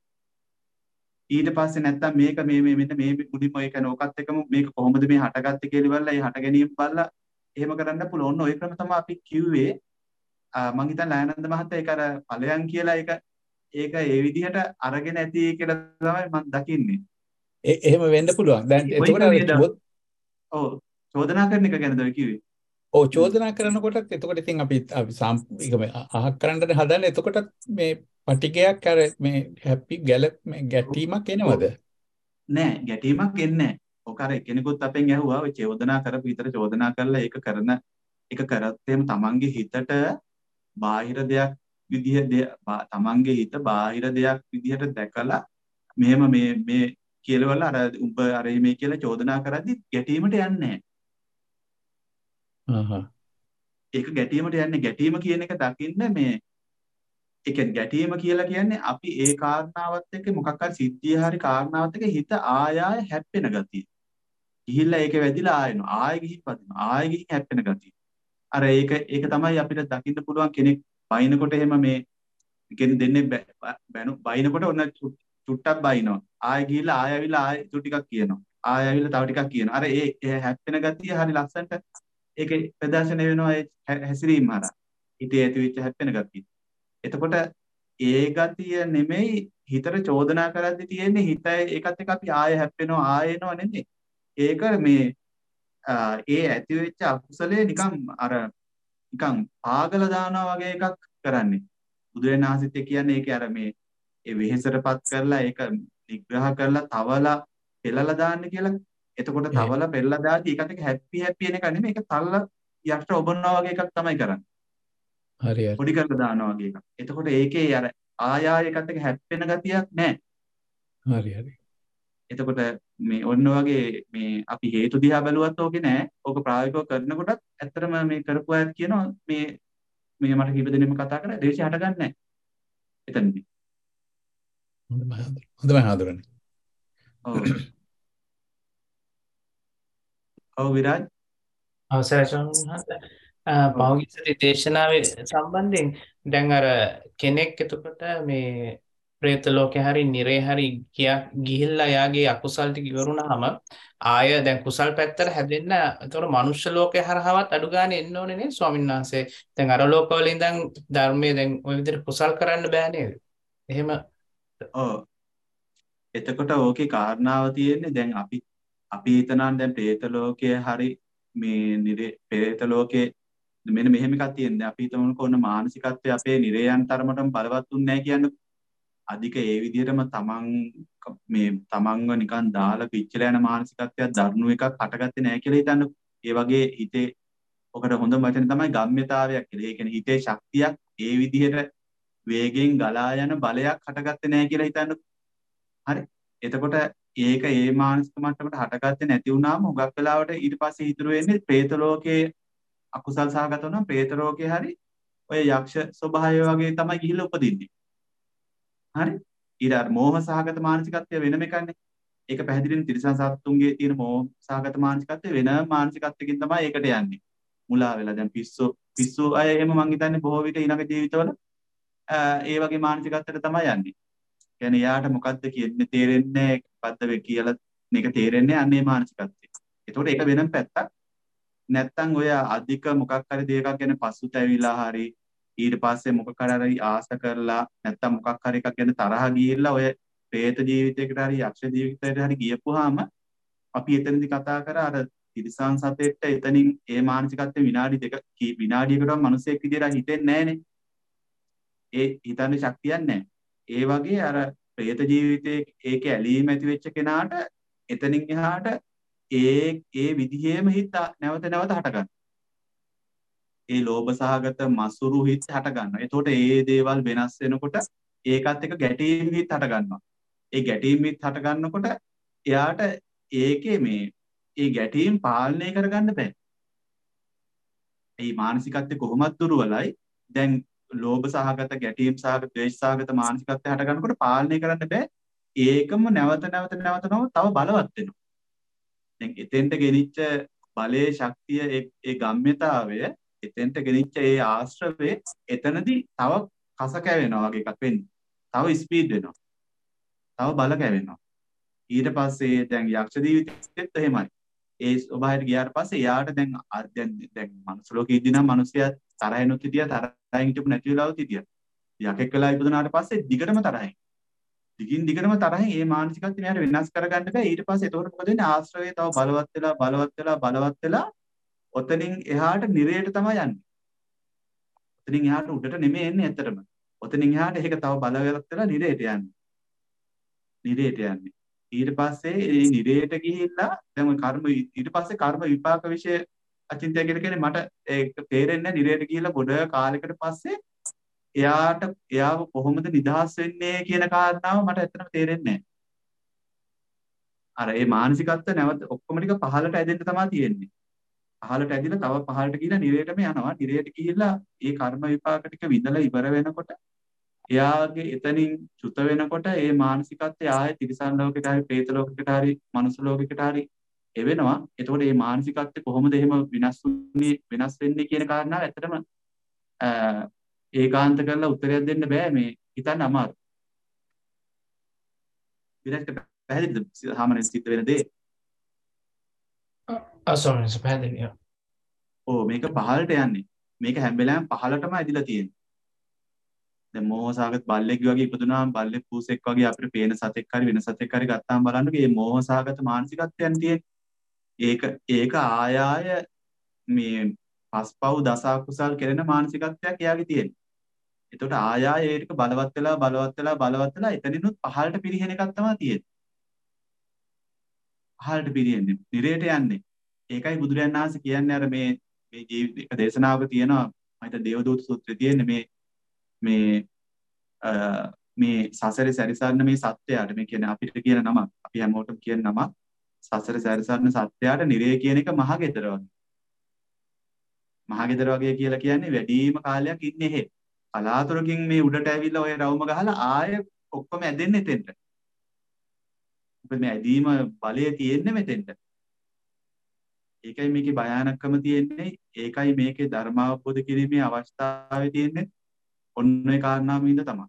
ඊට පස්සේ නැත්තම් මේක මේ මේ මෙන්න මේ මුලින්ම ඒ කියන්නේ ඕකත් එක්කම මේක කොහොමද මේ හටගත්තේ කියලා ඉවරලා ඒ හට ගැනීම බලලා එහෙම කරන්න පුළුවන්. ඔන්න ඔය ක්‍රම තමයි අපි කිව්වේ. මම හිතන්නේ ලයනන්ද මහත්තයා ඒක අර ඵලයන් කියලා ඒක ඒක ඒ විදිහට අරගෙන ඇති කියලා තමයි මම දකින්නේ. එහෙම වෙන්න පුළුවන්. දැන් එතකොට ඔව් චෝදනා කරන එක ගැනද ඔය කිව්වේ? ඔව් චෝදනා කරනකොටත් එතකොට ඉතින් අපි අපි අහක් කරන්න හදන්නේ එතකොටත් මේ පටිගයක් අර මේ හැපි ගැල මේ ගැටීමක් එනවද? නෑ ගැටීමක් එන්නේ නෑ. ඔක අර කෙනෙකුත් අපෙන් ඇහුවා ඔය චෝදනා කරපු විතර චෝදනා කරලා ඒක කරන එක කරත් එහෙම තමන්ගේ හිතට බාහිර දෙයක් විදිහ තමන්ගේ හිත බාහිර දෙයක් විදිහට දැකලා මෙහෙම මේ මේ කියලාවල අර උඹ අර මේ කියලා චෝදනා කරද්දි ගැටීමට යන්නේ නෑ. ඒක ගැටීමට යන්නේ ගැටීම කියන එක දකින්න මේ ඒ කියන්නේ ගැටීම කියලා කියන්නේ අපි ඒ කාරණාවත් එක්ක මොකක් හරි සිද්ධිය හරි කාරණාවත් එක්ක හිත ආය ආය හැප්පෙන ගතිය. ගිහිල්ලා ඒකේ වැදිලා ආයෙනවා. ආයෙ ගිහින් වදිනවා. ආයෙ ගිහින් හැප්පෙන ගතිය. අර ඒක ඒක තමයි අපිට දකින්න පුළුවන් කෙනෙක් බයිනකොට එහෙම මේ කෙනෙක් දෙන්නේ බැනු බයිනකොට ඔන්න චුට්ටක් බයිනවා. ආයෙ ගිහිල්ලා ආයෙ ඇවිල්ලා ආයෙ චු ටිකක් කියනවා. ආයෙ ඇවිල්ලා තව ටිකක් කියනවා. අර ඒ හැප්පෙන ගතිය හරි ලස්සනට ඒකේ ප්‍රදර්ශනය වෙනවා ඒ හැසිරීම හරහා. හිතේ ඇති වෙච්ච හැප්පෙන ගතිය. එතකොට ඒ ගතිය නෙමෙයි හිතට චෝදනා කරද්දි තියෙන්නේ හිත ඒකත් එක්ක අපි ආයෙ හැප්පෙනවා ආයෙ එනවා නෙමෙයි. ඒක මේ ඒ ඇති වෙච්ච අකුසලයේ නිකන් අර නිකන් පාගල දානවා වගේ එකක් කරන්නේ. බුදුරජාණන් වහන්සේත් කියන්නේ ඒකේ අර මේ ඒ වෙහෙසටපත් කරලා ඒක නිග්‍රහ කරලා තවලා පෙළලා දාන්න කියලා. එතකොට තවලා පෙළලා දාති ඒකත් එක්ක හැප්පි හැප්පි එන එක නෙමෙයි ඒක තල්ලා යක්ෂ ඔබනවා වගේ එකක් තමයි කරන්නේ. හරි හරි. පොඩි කරලා දානවා වගේ එකක්. එතකොට ඒකේ අර ආය ආය එකත් එක්ක හැප්පෙන ගතියක් නැහැ. හරි හරි. එතකොට මේ ඔන්න වගේ මේ අපි හේතු දිහා බැලුවත් ඕකේ නෑ. ඕක ප්‍රායෝගිකව කරනකොටත් ඇත්තටම මේ කරපු අයත් කියනවා මේ මේ මට කීප දෙනෙක්ම කතා කරා දේශය හටගන්නේ නැහැ. එතනදී. හොඳයි හොඳයි හඳුරන්නේ. ඔව්. ඔව් විරාජ්. අවසරයි සම්හත. පෞද්ගලික සති දේශනාවේ සම්බන්ධයෙන් දැන් අර කෙනෙක් එතකොට මේ ප්‍රේත ලෝකේ හරි නිරේ හරි ගිහිල්ලා යාගේ අකුසල් ටික ඉවරුනහම ආය දැන් කුසල් පැත්තට හැදෙන්න එතකොට මනුෂ්‍ය ලෝකේ හරහාවත් අඩු ගානේ එන්න ඕනේ නේ ස්වාමීන් වහන්සේ. දැන් අර ලෝකවල ඉඳන් ධර්මයේ දැන් ওই විදිහට කුසල් කරන්න බෑ නේද? එහෙම ඔව්. එතකොට ඕකේ කාරණාව තියෙන්නේ දැන් අපි අපි හිතනවා දැන් പ്രേත ලෝකයේ හරි මේ නිරේ പ്രേත ලෝකයේ මෙන්න මෙහෙම එකක් තියෙනවා. අපි හිතමුකෝ ඔන්න මානසිකත්වයේ අපේ නිරේයන් තරමටම බලවත් උන්නේ නැහැ කියන්නේ. අධික ඒ විදිහටම තමන් මේ තමන්ව නිකන් දාලා පිච්චලා යන මානසිකත්වයක් දරුණු එකක් හටගත්තේ නැහැ කියලා හිතන්න. ඒ වගේ හිතේ ඔකට හොඳම වචනේ තමයි ගම්ම්‍යතාවයක් කියලා. ඒ කියන්නේ හිතේ ශක්තියක් ඒ විදිහට වේගෙන් ගලා යන බලයක් හටගත්තේ නැහැ කියලා හිතන්න. හරි. එතකොට ඒක ඒ මානසික මට්ටමට හටගත්තේ නැති වුණාම හුඟක් වෙලාවට ඊට පස්සේ හිතුරු වෙන්නේ പ്രേත ලෝකයේ අකුසල් සහගත වුණා പ്രേත ලෝකයේ හරි ඔය යක්ෂ ස්වභාවය වගේ තමයි ගිහිල්ලා උපදින්නේ. හරි? ඊට අර මෝහ සහගත මානසිකත්වය වෙනම එකන්නේ. ඒක පැහැදිලිවම තිරිසන් සත්තුන්ගේ තියෙන මෝහ සහගත මානසිකත්වය වෙන මානසිකත්වයකින් තමයි ඒකට යන්නේ. මුලා වෙලා දැන් පිස්සු පිස්සු අය එහෙම මං හිතන්නේ බොහෝ විට ඊළඟ ජීවිතවල ඒ වගේ මානසිකත්වයට තමයි යන්නේ. කියන්නේ යාට මොකද්ද කියන්නේ තේරෙන්නේ මොකද්ද වෙ කියලා මේක තේරෙන්නේ අන්නේ මානසිකත්වය. ඒතකොට ඒක වෙනම පැත්තක්. නැත්තම් ඔය අධික මොකක් හරි දෙයක් ගැන පසුතැවිලා හරි ඊට පස්සේ මොකක් හරි ආස කරලා නැත්තම් මොකක් හරි එකක් ගැන තරහ ගිහිල්ලා ඔය പ്രേත ජීවිතයකට හරි යක්ෂ ජීවිතයකට හරි ගියපුවාම අපි එතනදී කතා කර අර තිරිසන් සතෙක්ට එතනින් ඒ මානසිකත්වය විනාඩි දෙක විනාඩියකටම මිනිසෙක් විදියට හිතෙන්නේ නැහනේ. ඒ හිතන්නේ ශක්තියක් නැහැ. ඒ වගේ අර പ്രേත ජීවිතයේ ඒකේ ඇලීම ඇති වෙච්ච කෙනාට එතනින් එහාට ඒ ඒ විදිහේම හිත නැවත නැවත හට ගන්නවා. ඒ ලෝභ සහගත මසුරු හිත හට ගන්නවා. එතකොට ඒ දේවල් වෙනස් වෙනකොට ඒකත් එක්ක ගැටීම් හිත හට ගන්නවා. ඒ ගැටීම් හිත හට ගන්නකොට එයාට ඒකේ මේ ඒ ගැටීම් පාලනය කරගන්න බෑ. ඒ මානසිකත්වය කොහොමද දුර්වලයි. දැන් ලෝභ සහගත ගැටීම් සහගත ද්වේෂ සහගත මානසිකත්වය හට ගන්නකොට පාලනය කරන්න බෑ. ඒකම නැවත නැවත නැවත නැවත තව බලවත් වෙනවා. දැන් එතෙන්ට ගෙනිච්ච බලයේ ශක්තිය ඒ ගම්ම්‍යතාවය එතෙන්ට ගෙනිච්ච ඒ ආශ්‍රවය එතනදී තව කස කැවෙනවා වගේ එකක් වෙන්නේ. තව ස්පීඩ් වෙනවා. තව බල කැවෙනවා. ඊට පස්සේ දැන් යක්ෂ ජීවිතෙත් එහෙමයි. ඒ ස්වභාවයට ගියාට පස්සේ යාට දැන් දැන් දැන් මනුස්ස ලෝකෙ ඉඳිනම් මිනිස්සයා තරහිනුත් හිටියා තරහින් හිටපු නැති වෙලාවත් හිටියා. යකෙක් වෙලා ඉපදුනාට පස්සේ දිගටම තරහින්. දිගින් දිගටම තරහින් මේ මානසිකත්වය මෙයාට වෙනස් කරගන්න බෑ. ඊට පස්සේ එතකොට මොකද වෙන්නේ? ආශ්‍රවය තව බලවත් වෙලා බලවත් වෙලා බලවත් වෙලා ඔතනින් එහාට නිරේට තමයි යන්නේ. ඔතනින් එහාට උඩට නෙමෙයි එන්නේ ඇත්තටම. ඔතනින් එහාට ඒක තව බලවත් වෙලා නිරේට යන්නේ. නිරේට යන්නේ. ඊට පස්සේ මේ නිරේට ගිහිල්ලා දැන් කර්ම ඊට පස්සේ කර්ම විපාක વિશે අචින්තය කියලා කියන්නේ මට ඒක තේරෙන්නේ නිරේට ගිහිල්ලා ගොඩ කාලයකට පස්සේ එයාට එයාව කොහොමද නිදහස් වෙන්නේ කියන කාරණාව මට ඇත්තටම තේරෙන්නේ නැහැ. අර ඒ මානසිකත්ව නැවත ඔක්කොම ටික පහළට ඇදෙන්න තමයි තියෙන්නේ. පහළට ඇදිලා තව පහළට ගිහිල්ලා නිරේටම යනවා. නිරේට ගිහිල්ලා ඒ කර්ම විපාක ටික විඳලා ඉවර වෙනකොට එයාගේ එතනින් චුත වෙනකොට ඒ මානසිකත්වය ආයේ තිරිසන් ලෝකෙට හරි പ്രേත ලෝකෙට හරි මනුස්ස ලෝකෙට හරි එවෙනවා. එතකොට මේ මානසිකත්වය කොහොමද එහෙම වෙනස් වෙන්නේ වෙනස් වෙන්නේ කියන කාරණාව ඇත්තටම ඒකාන්ත කරලා උත්තරයක් දෙන්න බෑ මේ හිතන්න අමාරු. විරාජ්ට පැහැදිලිද සාමාන්‍ය සිද්ධ වෙන දේ? අසෝනස පැහැදිලිය. ඕ මේක පහළට යන්නේ. මේක හැම වෙලාවෙම පහළටම ඇදිලා තියෙන්නේ. දැන් මෝහසහගත බල්ලෙක් වගේ ඉපදුනාම බල්ලෙක් පූසෙක් වගේ අපිට පේන සතෙක් හරි වෙන සතෙක් හරි ගත්තාම බලන්නකෝ මේ මෝහසහගත මානසිකත්වයන් තියෙන්නේ. ඒක ඒක ආය ආය මේ පස්පව් දස අකුසල් කෙරෙන මානසිකත්වයක් එයාගේ තියෙන්නේ. එතකොට ආය ආය ඒක බලවත් වෙලා බලවත් වෙලා බලවත් වෙලා එතනිනුත් පහළට පිරිහෙන එකක් තමයි තියෙන්නේ. පහළට පිරිහෙන්නේ. නිරේට යන්නේ. ඒකයි බුදුරජාණන් වහන්සේ කියන්නේ අර මේ මේ ජීවිත එක දේශනාවක තියෙනවා මම හිත දේවදූත සූත්‍රයේ තියෙන්නේ මේ මේ මේ සසරේ සැරිසරන මේ සත්‍යයට මේ කියන්නේ අපිට කියන නම අපි හැමෝටම කියන නම සසරේ සැරිසරන සත්‍යයට නිරේ කියන එක මහගෙදර වගේ. මහගෙදර වගේ කියලා කියන්නේ වැඩිම කාලයක් ඉන්නේ එහෙ. කලාතුරකින් මේ උඩට ඇවිල්ලා ඔය රවුම ගහලා ආයෙ ඔක්කොම ඇදෙන්නේ එතෙන්ට. මොකද මේ ඇදීම බලය තියෙන්නේ මෙතෙන්ට. ඒකයි මේකේ භයානකම තියෙන්නේ. ඒකයි මේකේ ධර්ම අවබෝධ කිරීමේ අවස්ථාවේ තියෙන්නේ. ඔන්න ඒ කාරණාව වින්ද තමයි.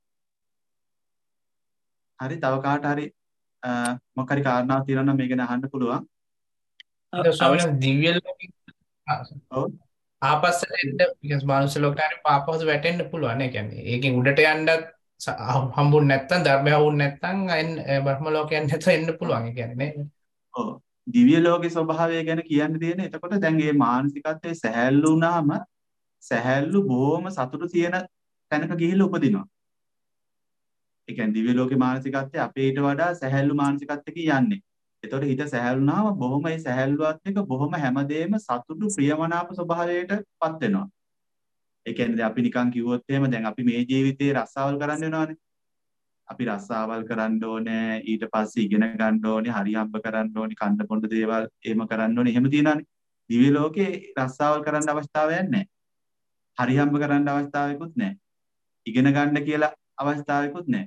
හරි තව කාට හරි මොකක් හරි කාරණාවක් තියෙනවා නම් මේක ගැන අහන්න පුළුවන්. ස්වාමීන් දිව්‍ය ලෝකෙ ඔව් ආපස්සට එන්න because මානුෂ ලෝකයට පාපහොස වැටෙන්න පුළුවන්. ඒ කියන්නේ ඒකෙන් උඩට යන්නත් හම්බුනේ නැත්තම් ධර්මය හවුන්නේ නැත්තම් බ්‍රහ්ම ලෝකයන් නැත එන්න පුළුවන්. ඒ කියන්නේ නේ. ඔව් දිව්‍ය ලෝකේ ස්වභාවය ගැන කියන්න තියෙන. එතකොට දැන් මේ මානසිකත්වයේ සැහැල්ලු වුණාම සැහැල්ලු බොහොම සතුටු තියෙන තැනක ගිහිල්ලා උපදිනවා. ඒ කියන්නේ දිව්‍ය ලෝකේ මානසිකත්වය අපේට වඩා සැහැල්ලු මානසිකත්වයකින් යන්නේ. එතකොට හිත සැහැල්ලුනාම බොහොම ඒ සැහැල්ලුවත් එක බොහොම හැමදේම සතුටු ප්‍රියමනාප ස්වභාවයටපත් වෙනවා. ඒ කියන්නේ දැන් අපි නිකන් කිව්වොත් එහෙම දැන් අපි මේ ජීවිතේ රස්සාවල් කරන්න වෙනවානේ. අපි රස්සාවල් කරන්න ඕනේ, ඊට පස්සේ ඉගෙන ගන්න ඕනේ, හරි හම්බ කරන්න ඕනේ, කන්න බොන්න දේවල් එහෙම කරන්න ඕනේ. එහෙම තියනවානේ. දිව්‍ය ලෝකේ රස්සාවල් කරන්න අවස්ථාවක් නැහැ. හරි හම්බ කරන්න අවස්ථාවකුත් නැහැ. ඉගෙන ගන්න කියලා අවස්ථාවකුත් නැහැ.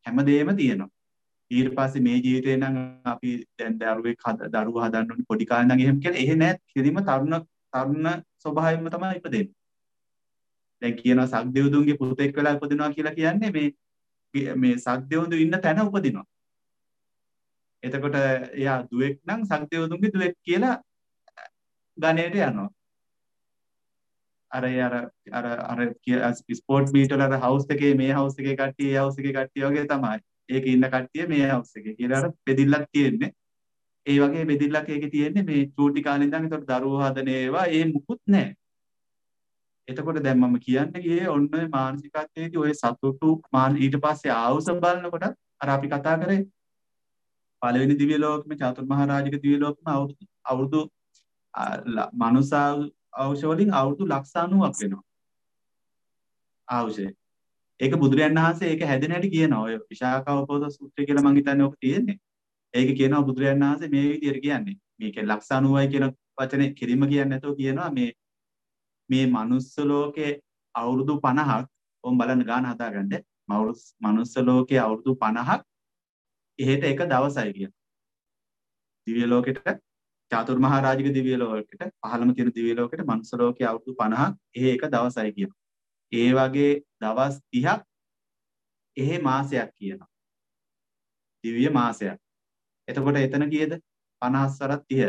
හැමදේම තියෙනවා. ඊට පස්සේ මේ ජීවිතේ නම් අපි දැන් දරුවෙක් හද දරුවා හදන්න ඕනේ පොඩි කාලේ නම් එහෙම කියලා එහෙ නෑ. කිසිම තරුණ තරුණ ස්වභාවයෙන්ම තමයි ඉපදෙන්නේ. දැන් කියනවා සක්දෙව්දුන්ගේ පුතෙක් වෙලා ඉපදිනවා කියලා කියන්නේ මේ මේ සක්දෙව්දු ඉන්න තැන උපදිනවා. එතකොට එයා දුවෙක් නම් සක්දෙව්දුන්ගේ දුවෙක් කියලා ගණයට යනවා. අර අර අර අර ස්පෝර්ට් මීට් වල අර හවුස් එකේ මේ හවුස් එකේ කට්ටිය ඒ හවුස් එකේ කට්ටිය වගේ තමයි. ඒකේ ඉන්න කට්ටිය මේ හවුස් එකේ කියලා අර බෙදිල්ලක් තියෙන්නේ. ඒ වගේ බෙදිල්ලක් ඒකේ තියෙන්නේ මේ චූටි කාලේ ඉඳන් ඒතකොට දරුවෝ හදන ඒවා ඒ මුකුත් නැහැ. එතකොට දැන් මම කියන්න ගියේ ඔන්න ඔය මානසිකත්වයේදී ඔය සතුටු ඊට පස්සේ ආවුස බලනකොට අර අපි කතා කරේ පළවෙනි දිව්‍ය ලෝකෙම චතුර්මහරජික දිව්‍ය ලෝකෙම අවුරුදු අවුරුදු මනුසා අවශ්‍ය වලින් අවුරුදු ලක්ෂ අනූවක් වෙනවා. අවශ්‍ය. ඒක බුදුරයන් වහන්සේ ඒක හැදෙන හැටි කියනවා. ඔය විශාඛාවපෝද සූත්‍රය කියලා මම හිතන්නේ ඔක තියෙන්නේ. ඒක කියනවා බුදුරයන් වහන්සේ මේ විදිහට කියන්නේ. මේකේ ලක්ෂ අනූවයි කියන වචනේ කිරිම කියන්නේ නැතෝ කියනවා මේ මේ මනුස්ස ලෝකේ අවුරුදු පනහක් ඔම් බලන්න ගාන හදාගන්න. මනුස්ස ලෝකේ අවුරුදු පනහක් එහෙට එක දවසයි කියන. දිව්‍ය ලෝකෙට චතුර්මහරජික දිව්‍ය ලෝකෙට පහළම තියෙන දිව්‍ය ලෝකෙට මනුස්ස ලෝකයේ අවුරුදු පනහක් එහෙ එක දවසයි කියන. ඒ වගේ දවස් තිහක් එහෙ මාසයක් කියනවා. දිව්‍ය මාසයක්. එතකොට එතන කීයද? පනහස් වරක් තිහ.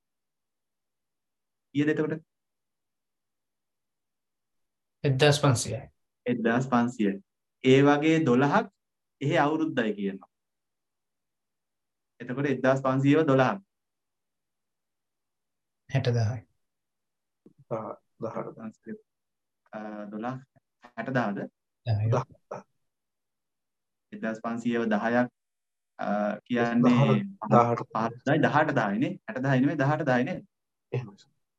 කීයද එතකොට? එක්දාස් පන්සියයි. එක්දාස් පන්සියයි. ඒ වගේ දොළහක් එහෙ අවුරුද්දයි කියනවා. එතකොට එක්දාස් පන්සියව දොළහක්. හැට දහයි. දොළහ හැට දහද? එක්දාස් පන්සියව දහයක් කියන්නේ දහටයි දහට දහයිනේ. හැට දහයි නෙමෙයි දහට දහයි නේද? එහෙමයි.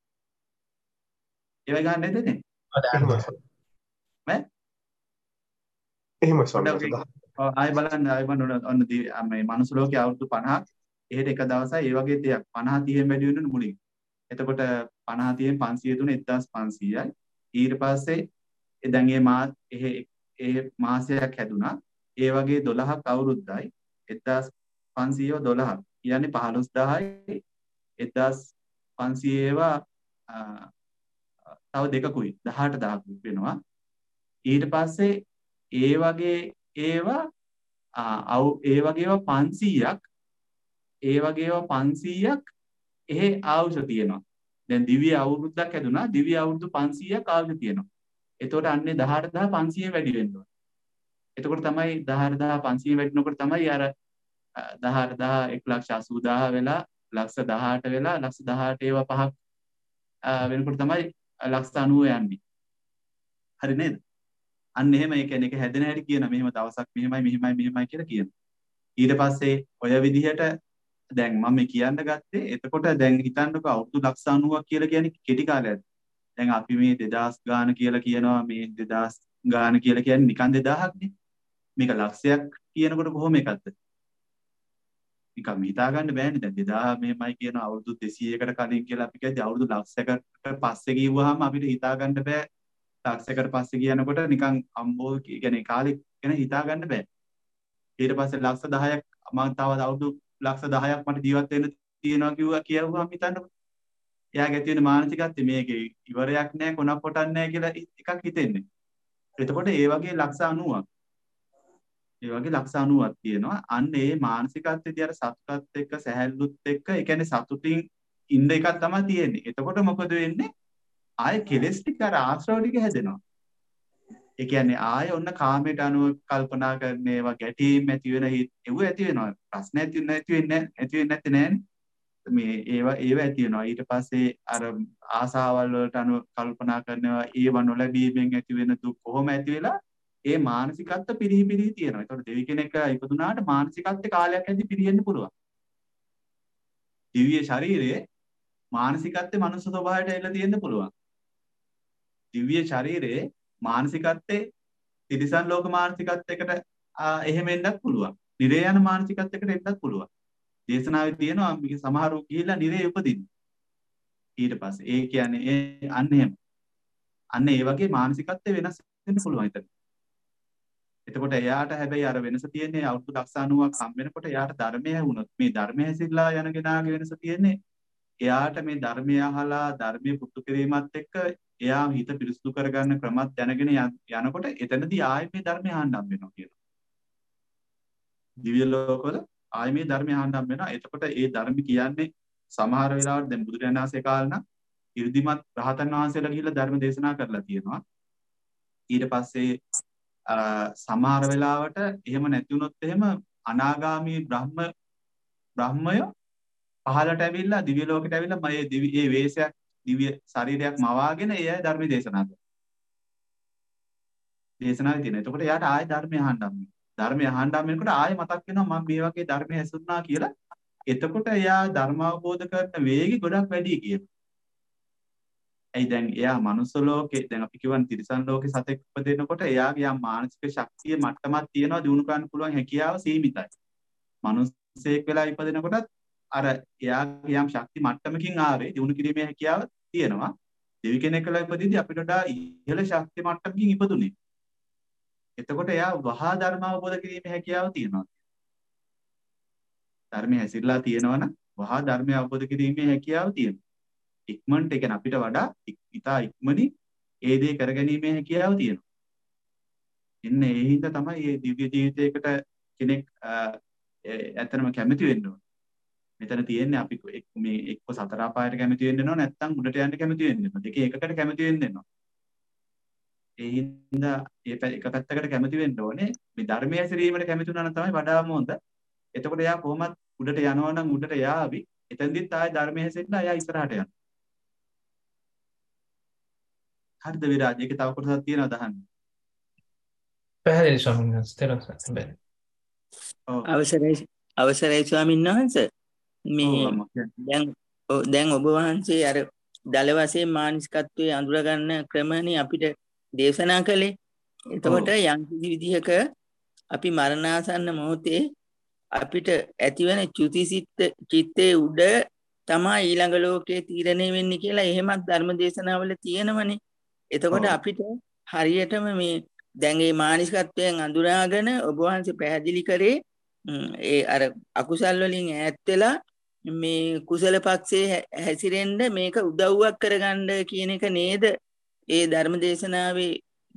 ඒවයි ගන්න නේද නේ? එහෙමයි ස්වාමීනි. ආයි බලන්න ආයි බලන්න ඔන්න මේ මනුස්ස ලෝකයේ අවුරුදු පනහක් එහෙට එක දවසයි ඒ වගේ දෙයක් පනහ තිහෙන් වැඩි වෙනුනේ මුලින්. එතකොට පනහ තිහෙන් පන්සිය තුන එක්දාස් පන්සියයි. ඊට පස්සේ දැන් මේ මා එහෙ ඒ මාසයක් හැදුනා. ඒ වගේ දොළහක් අවුරුද්දයි එක්දාස් පන්සියව දොළහක්. කියන්නේ පහළොස් දහයි එක්දාස් පන්සියව තව දෙකකුයි දහට දහකුයි වෙනවා. ඊට පස්සේ ඒ වගේ ඒවා අව ඒ වගේව පන්සීයක් ඒ වගේව පන්සීයක් එහෙ ආවුෂ තියෙනවා. දැන් දිව්‍ය අවුරුද්දක් හැදුනා දිව්‍ය අවුරුදු පන්සීයක් ආවුෂ තියෙනවා. එතකොට අන්නේ දහට දහ පන්සිය වැඩි වෙන්න ඕන. එතකොට තමයි දහට දහ පන්සිය වැඩිනකොට තමයි අර දහට දහ එක ලක්ෂ අසූ දාහ වෙලා ලක්ෂ දහඅට වෙලා ලක්ෂ දහඅට ඒවා පහක් වෙනකොට තමයි ලක්ෂ අනූව යන්නේ. හරි නේද? අන්න එහෙම ඒ කියන්නේ ඒක හැදෙන හැටි කියන මෙහෙම දවසක් මෙහෙමයි මෙහෙමයි මෙහෙමයි කියලා කියනවා. ඊට පස්සේ ඔය විදිහට දැන් මම මේ කියන්න ගත්තේ එතකොට දැන් හිතන්නකෝ අවුරුදු ලක්ෂ අනූවක් කියලා කියන්නේ කෙටි කාලයක්. දැන් අපි මේ දෙදාස් ගාන කියලා කියනවා මේ දෙදාස් ගාන කියලා කියන්නේ නිකන් දෙදාහක් නේ. මේක ලක්ෂයක් කියනකොට කොහොම එකක්ද? නිකන් හිතා ගන්න බෑනේ දැන් දෙදාහ මෙහෙමයි කියන අවුරුදු දෙසීයකට කලින් කියලා අපි කියද්දි අවුරුදු ලක්ෂයකට පස්සේ කිව්වහම අපිට හිතා ගන්න බෑ. ලක්ෂයකට පස්සේ කියනකොට නිකන් අම්බෝ කියන්නේ කාලේ ගැන හිතා ගන්න බෑ. ඊට පස්සේ ලක්ෂ දහයක් මම තව අවුරුදු ලක්ෂ දහයක් මට ජීවත් වෙන්න තියෙනවා කිව්වා කියවුවාම හිතන්නකො. එයාගේ ඇති වෙන මානසිකත්වය මේකේ ඉවරයක් නැහැ කොනක් කොටන්නේ නැහැ කියලා එකක් හිතෙන්නේ. එතකොට ඒ වගේ ලක්ෂ අනූවක් ඒ වගේ ලක්ෂ අනූවක් තියෙනවා. අන්න ඒ මානසිකත්වයේදී අර සතුටත් එක්ක සැහැල්ලුත් එක්ක ඒ කියන්නේ සතුටින් ඉන්න එකක් තමයි තියෙන්නේ. එතකොට මොකද වෙන්නේ? ආයේ කෙලස් ටික අර ආශ්‍රව ටික හැදෙනවා. ඒ කියන්නේ ආයේ ඔන්න කාමයට අනුව කල්පනා කරන ඒවා ගැටීම් ඇති වෙන ඒව ඇති වෙනවා. ප්‍රශ්න ඇති නැති වෙන්නේ ඇති වෙන්නේ නැත්තේ නෑනේ. මේ ඒවා ඒව ඇති වෙනවා. ඊට පස්සේ අර ආසාවල් වලට අනුව කල්පනා කරනවා ඒව නොලැබීමෙන් ඇති වෙන දුක් කොහොම ඇති වෙලා ඒ මානසිකත්ව පිරිහි පිරිහි තියෙනවා. ඒතකොට දෙවි කෙනෙක් ඉපදුනාට මානසිකත්ව කාලයක් ඇද්දි පිරිහෙන්න පුළුවන්. දිව්‍ය ශරීරයේ මානසිකත්වයේ මනුස්ස ස්වභාවයට එල්ල තියෙන්න පුළුවන්. දිව්‍ය ශරීරයේ මානසිකත්වයේ තිරිසන් ලෝක මානසිකත්වයකට එහෙම එන්නත් පුළුවන්. නිරේ යන මානසිකත්වයකට එන්නත් පුළුවන්. දේශනාවේ තියෙනවා මේක සමහරව ගිහිල්ලා නිරේ උපදින්න. ඊට පස්සේ ඒ කියන්නේ ඒ අන්න එහෙම. අන්න ඒ වගේ මානසිකත්වය වෙනස් වෙන්න පුළුවන් හිතන්න. එතකොට එයාට හැබැයි අර වෙනස තියෙන්නේ අවුරුදු ලක්ෂ අනූවක් හම් වෙනකොට එයාට ධර්මය වුණොත් මේ ධර්මය හැසිරලා යන කෙනාගේ වෙනස තියෙන්නේ එයාට මේ ධර්මය අහලා ධර්මයේ පුරුදු කිරීමත් එක්ක එයා හිත පිරිසුදු කරගන්න ක්‍රමත් දැනගෙන යනකොට එතනදී ආයෙත් මේ ධර්මය අහන්න හම් වෙනවා කියනවා. දිව්‍ය ලෝකවල ආයෙ මේ ධර්මය අහන්න හම් වෙනවා. එතකොට ඒ ධර්ම කියන්නේ සමහර වෙලාවට දැන් බුදුරජාණන් වහන්සේ කාලේ නම් 이르දිමත් රහතන් වහන්සේලා ගිහිල්ලා ධර්ම දේශනා කරලා තියෙනවා. ඊට පස්සේ සමහර වෙලාවට එහෙම නැති වුණොත් එහෙම අනාගාමී බ්‍රහ්ම බ්‍රහ්මය පහලට ඇවිල්ලා දිව්‍ය ලෝකෙට ඇවිල්ලා මේ දිව්‍ය ඒ වේශයක් දිව්‍ය ශරීරයක් මවාගෙන ඒ අය ධර්ම දේශනා කරනවා. දේශනාවේ තියෙන. එතකොට එයාට ආයෙ ධර්මය අහන්න හම් වෙනවා. ධර්මය අහන්න හම් වෙනකොට ආයෙ මතක් වෙනවා මම මේ වගේ ධර්මය ඇසුරුනා කියලා. එතකොට එයා ධර්ම අවබෝධ කරන වේගය ගොඩක් වැඩි කියනවා. ඇයි දැන් එයා මනුස්ස ලෝකේ දැන් අපි කියවන තිරිසන් ලෝකේ සතෙක් උපදිනකොට එයාගේ යම් මානසික ශක්තිය මට්ටමක් තියෙනවා දිනු කරන්න පුළුවන් හැකියාව සීමිතයි. මනුස්සයෙක් වෙලා ඉපදිනකොටත් අර එයාගේ යම් ශක්ති මට්ටමකින් ආවේ දිනු කිරීමේ හැකියාව තියෙනවා. දෙවි කෙනෙක් වෙලා ඉපදිද්දී අපිට වඩා ඉහළ ශක්ති මට්ටමකින් ඉපදුනේ. එතකොට එයා වහා ධර්ම අවබෝධ කිරීමේ හැකියාව තියෙනවා. ධර්මයේ හැසිරලා තියෙනවනම් වහා ධර්මය අවබෝධ කිරීමේ හැකියාව තියෙනවා. ඉක්මනට ඒ කියන්නේ අපිට වඩා ඉතා ඉක්මනින් ඒ දේ කරගැනීමේ හැකියාව තියෙනවා. එන්න ඒ හින්දා තමයි මේ දිව්‍ය ජීවිතයකට කෙනෙක් ඇත්තටම කැමති වෙන්න ඕනේ. මෙතන තියෙන්නේ අපි මේ එක්ක සතර අපායට කැමති වෙන්න වෙනව නැත්නම් උඩට යන්න කැමති වෙන්න වෙනව. දෙකේ එකකට කැමති වෙන්න වෙනවා. ඒ හින්දා ඒ එක පැත්තකට කැමති වෙන්න ඕනේ. මේ ධර්මයේ හැසිරීමට කැමති වුණා නම් තමයි වඩාම හොඳ. එතකොට එයා කොහොමත් උඩට යනවා නම් උඩට යාවි. එතෙන්දිත් ආයෙ ධර්මයේ හැසිරලා එයා ඉස්සරහට යනවා. හරිද විරාජ්? ඒකේ තව කොටසක් තියෙනවද අහන්න? පැහැදිලි ස්වාමීන් වහන්සේ. තේරුම් ගන්න. ඔව්. අවසරයි අවසරයි ස්වාමීන් වහන්සේ. මේ ඔව් අම්මා. දැන් දැන් ඔබ වහන්සේ අර දල වශයෙන් මානසිකත්වයේ අඳුර ගන්න ක්‍රමනේ අපිට දේශනා කළේ. එතකොට යම් කිසි විදිහක අපි මරණාසන්න මොහොතේ අපිට ඇතිවන චුතිසිත චිත්තේ උඩ තමයි ඊළඟ ලෝකයේ තීරණය වෙන්නේ කියලා එහෙමත් ධර්ම දේශනාවල තියෙනවනේ. එතකොට අපිට හරියටම මේ දැන් මේ මානසිකත්වයෙන් අඳුරාගෙන ඔබ වහන්සේ පැහැදිලි කරේ ඒ අර අකුසල් වලින් ඈත් වෙලා මේ කුසල පක්ෂයේ හැසිරෙන්න මේක උදව්වක් කරගන්න කියන එක නේද? ඒ ධර්ම දේශනාවේ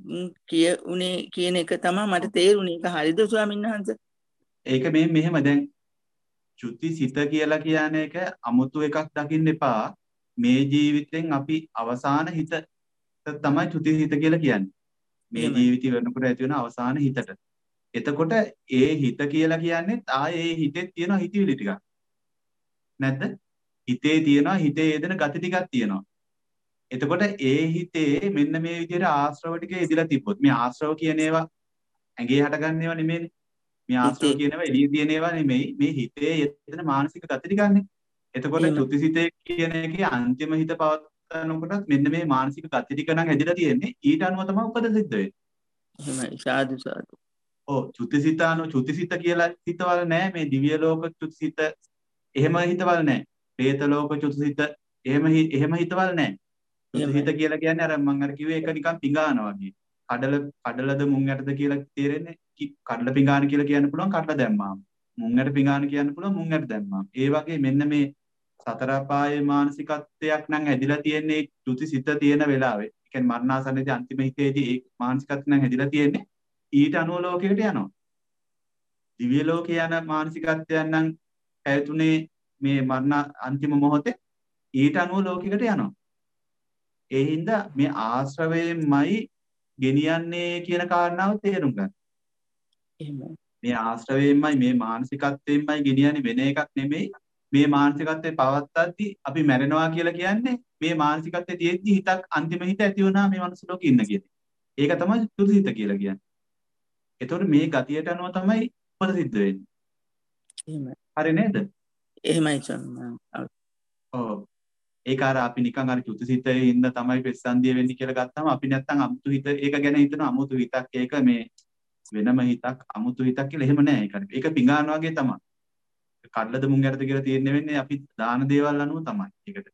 කියුනේ කියන එක තමයි මට තේරුනේ. ඒක හරිද ස්වාමීන් වහන්සේ? ඒක මේ මෙහෙම දැන් චුති සිත කියලා කියන එක අමුතු එකක් දකින්න එපා. මේ ජීවිතෙන් අපි අවසාන හිත තමයි චුති සිත කියලා කියන්නේ. මේ ජීවිතය වෙනකොට ඇති වෙන අවසාන හිතට. එතකොට ඒ හිත කියලා කියන්නේ ආයේ ඒ හිතේ තියෙන හිතවිලි ටිකක්. නැද්ද? හිතේ තියෙනවා හිතේ යෙදෙන ගති ටිකක් තියෙනවා. එතකොට ඒ හිතේ මෙන්න මේ විදිහට ආශ්‍රව ටික ඉදිලා තිබ්බොත් මේ ආශ්‍රව කියන ඒවා ඇඟේ හටගන්න ඒවා නෙමෙයි. මේ ආශ්‍රව කියන ඒවා එළියේ තියෙන ඒවා නෙමෙයි. මේ හිතේ යෙදෙන මානසික ගති ටිකන්නේ. එතකොට චුතිසිතේ කියන එකේ අන්තිම හිත පවත්නකොටත් මෙන්න මේ මානසික ගති ටික නම් ඇදිලා තියෙන්නේ. ඊට අනුව තමයි උපද සිද්ධ වෙන්නේ. එහෙමයි. සාදු සාදු. ඔව් චුතිසිතානෝ චුතිසිත කියලා හිතවල නෑ. මේ දිව්‍ය ලෝක චුතිසිත එහෙම හිතවල නෑ. പ്രേත ලෝක චුතිසිත එහෙම එහෙම හිතවල නෑ. චුතිසිත කියලා කියන්නේ අර මම අර කිව්වේ ඒක නිකන් පිඟාන වගේ. කඩල කඩලද මුං යටද කියලා තේරෙන්නේ. කඩල පිඟාන කියලා කියන්න පුළුවන් කඩල දැම්මාම. මුං යට පිඟාන කියන්න පුළුවන් මුං යට දැම්මාම. ඒ වගේ මෙන්න මේ සතර අපායේ මානසිකත්වයක් නම් ඇදිලා තියෙන්නේ චුතිසිත තියෙන වෙලාවේ. ඒ කියන්නේ මරණාසන්නයේදී අන්තිම හිතේදී ඒ මානසිකත්වයක් නම් ඇදිලා තියෙන්නේ. ඊට අනුව ලෝකයකට යනවා. දිව්‍ය ලෝකේ යන මානසිකත්වයන් නම් ඇතුනේ මේ මරණ අන්තිම මොහොතේ ඊට අනුව ලෝකයකට යනවා. ඒ හින්දා මේ ආශ්‍රවයෙන්මයි ගෙනියන්නේ කියන කාරණාව තේරුම් ගන්න. එහෙමයි. මේ ආශ්‍රවයෙන්මයි මේ මානසිකත්වයෙන්මයි ගෙනියන්නේ වෙන එකක් නෙමෙයි. මේ මානසිකත්වයේ පවත්තද්දි අපි මැරෙනවා කියලා කියන්නේ මේ මානසිකත්වයේ තියෙද්දි හිතක් අන්තිම හිත ඇති වුණා මේ මනුස්ස ලෝකෙ ඉන්න කියන්නේ. ඒක තමයි චුතිසිත කියලා කියන්නේ. එතකොට මේ ගතියට අනුව තමයි උපත සිද්ධ වෙන්නේ. එහෙමයි. හරි නේද? එහෙමයි ස්වාමීන්. ඔව්. ඒක අර අපි නිකන් අර චුතිසිතේ ඉන්න තමයි පෙස්සන්දිය වෙන්නේ කියලා ගත්තාම අපි නැත්තම් අමුතු හිත ඒක ගැන හිතන අමුතු හිතක් ඒක මේ වෙනම හිතක් අමුතු හිතක් කියලා එහෙම නෑ ඒක. ඒක පිඟාන වගේ තමයි. කඩලද මුං යටද කියලා තීරණය වෙන්නේ අපි දාන දේවල් අනුව තමයි. ඒකට.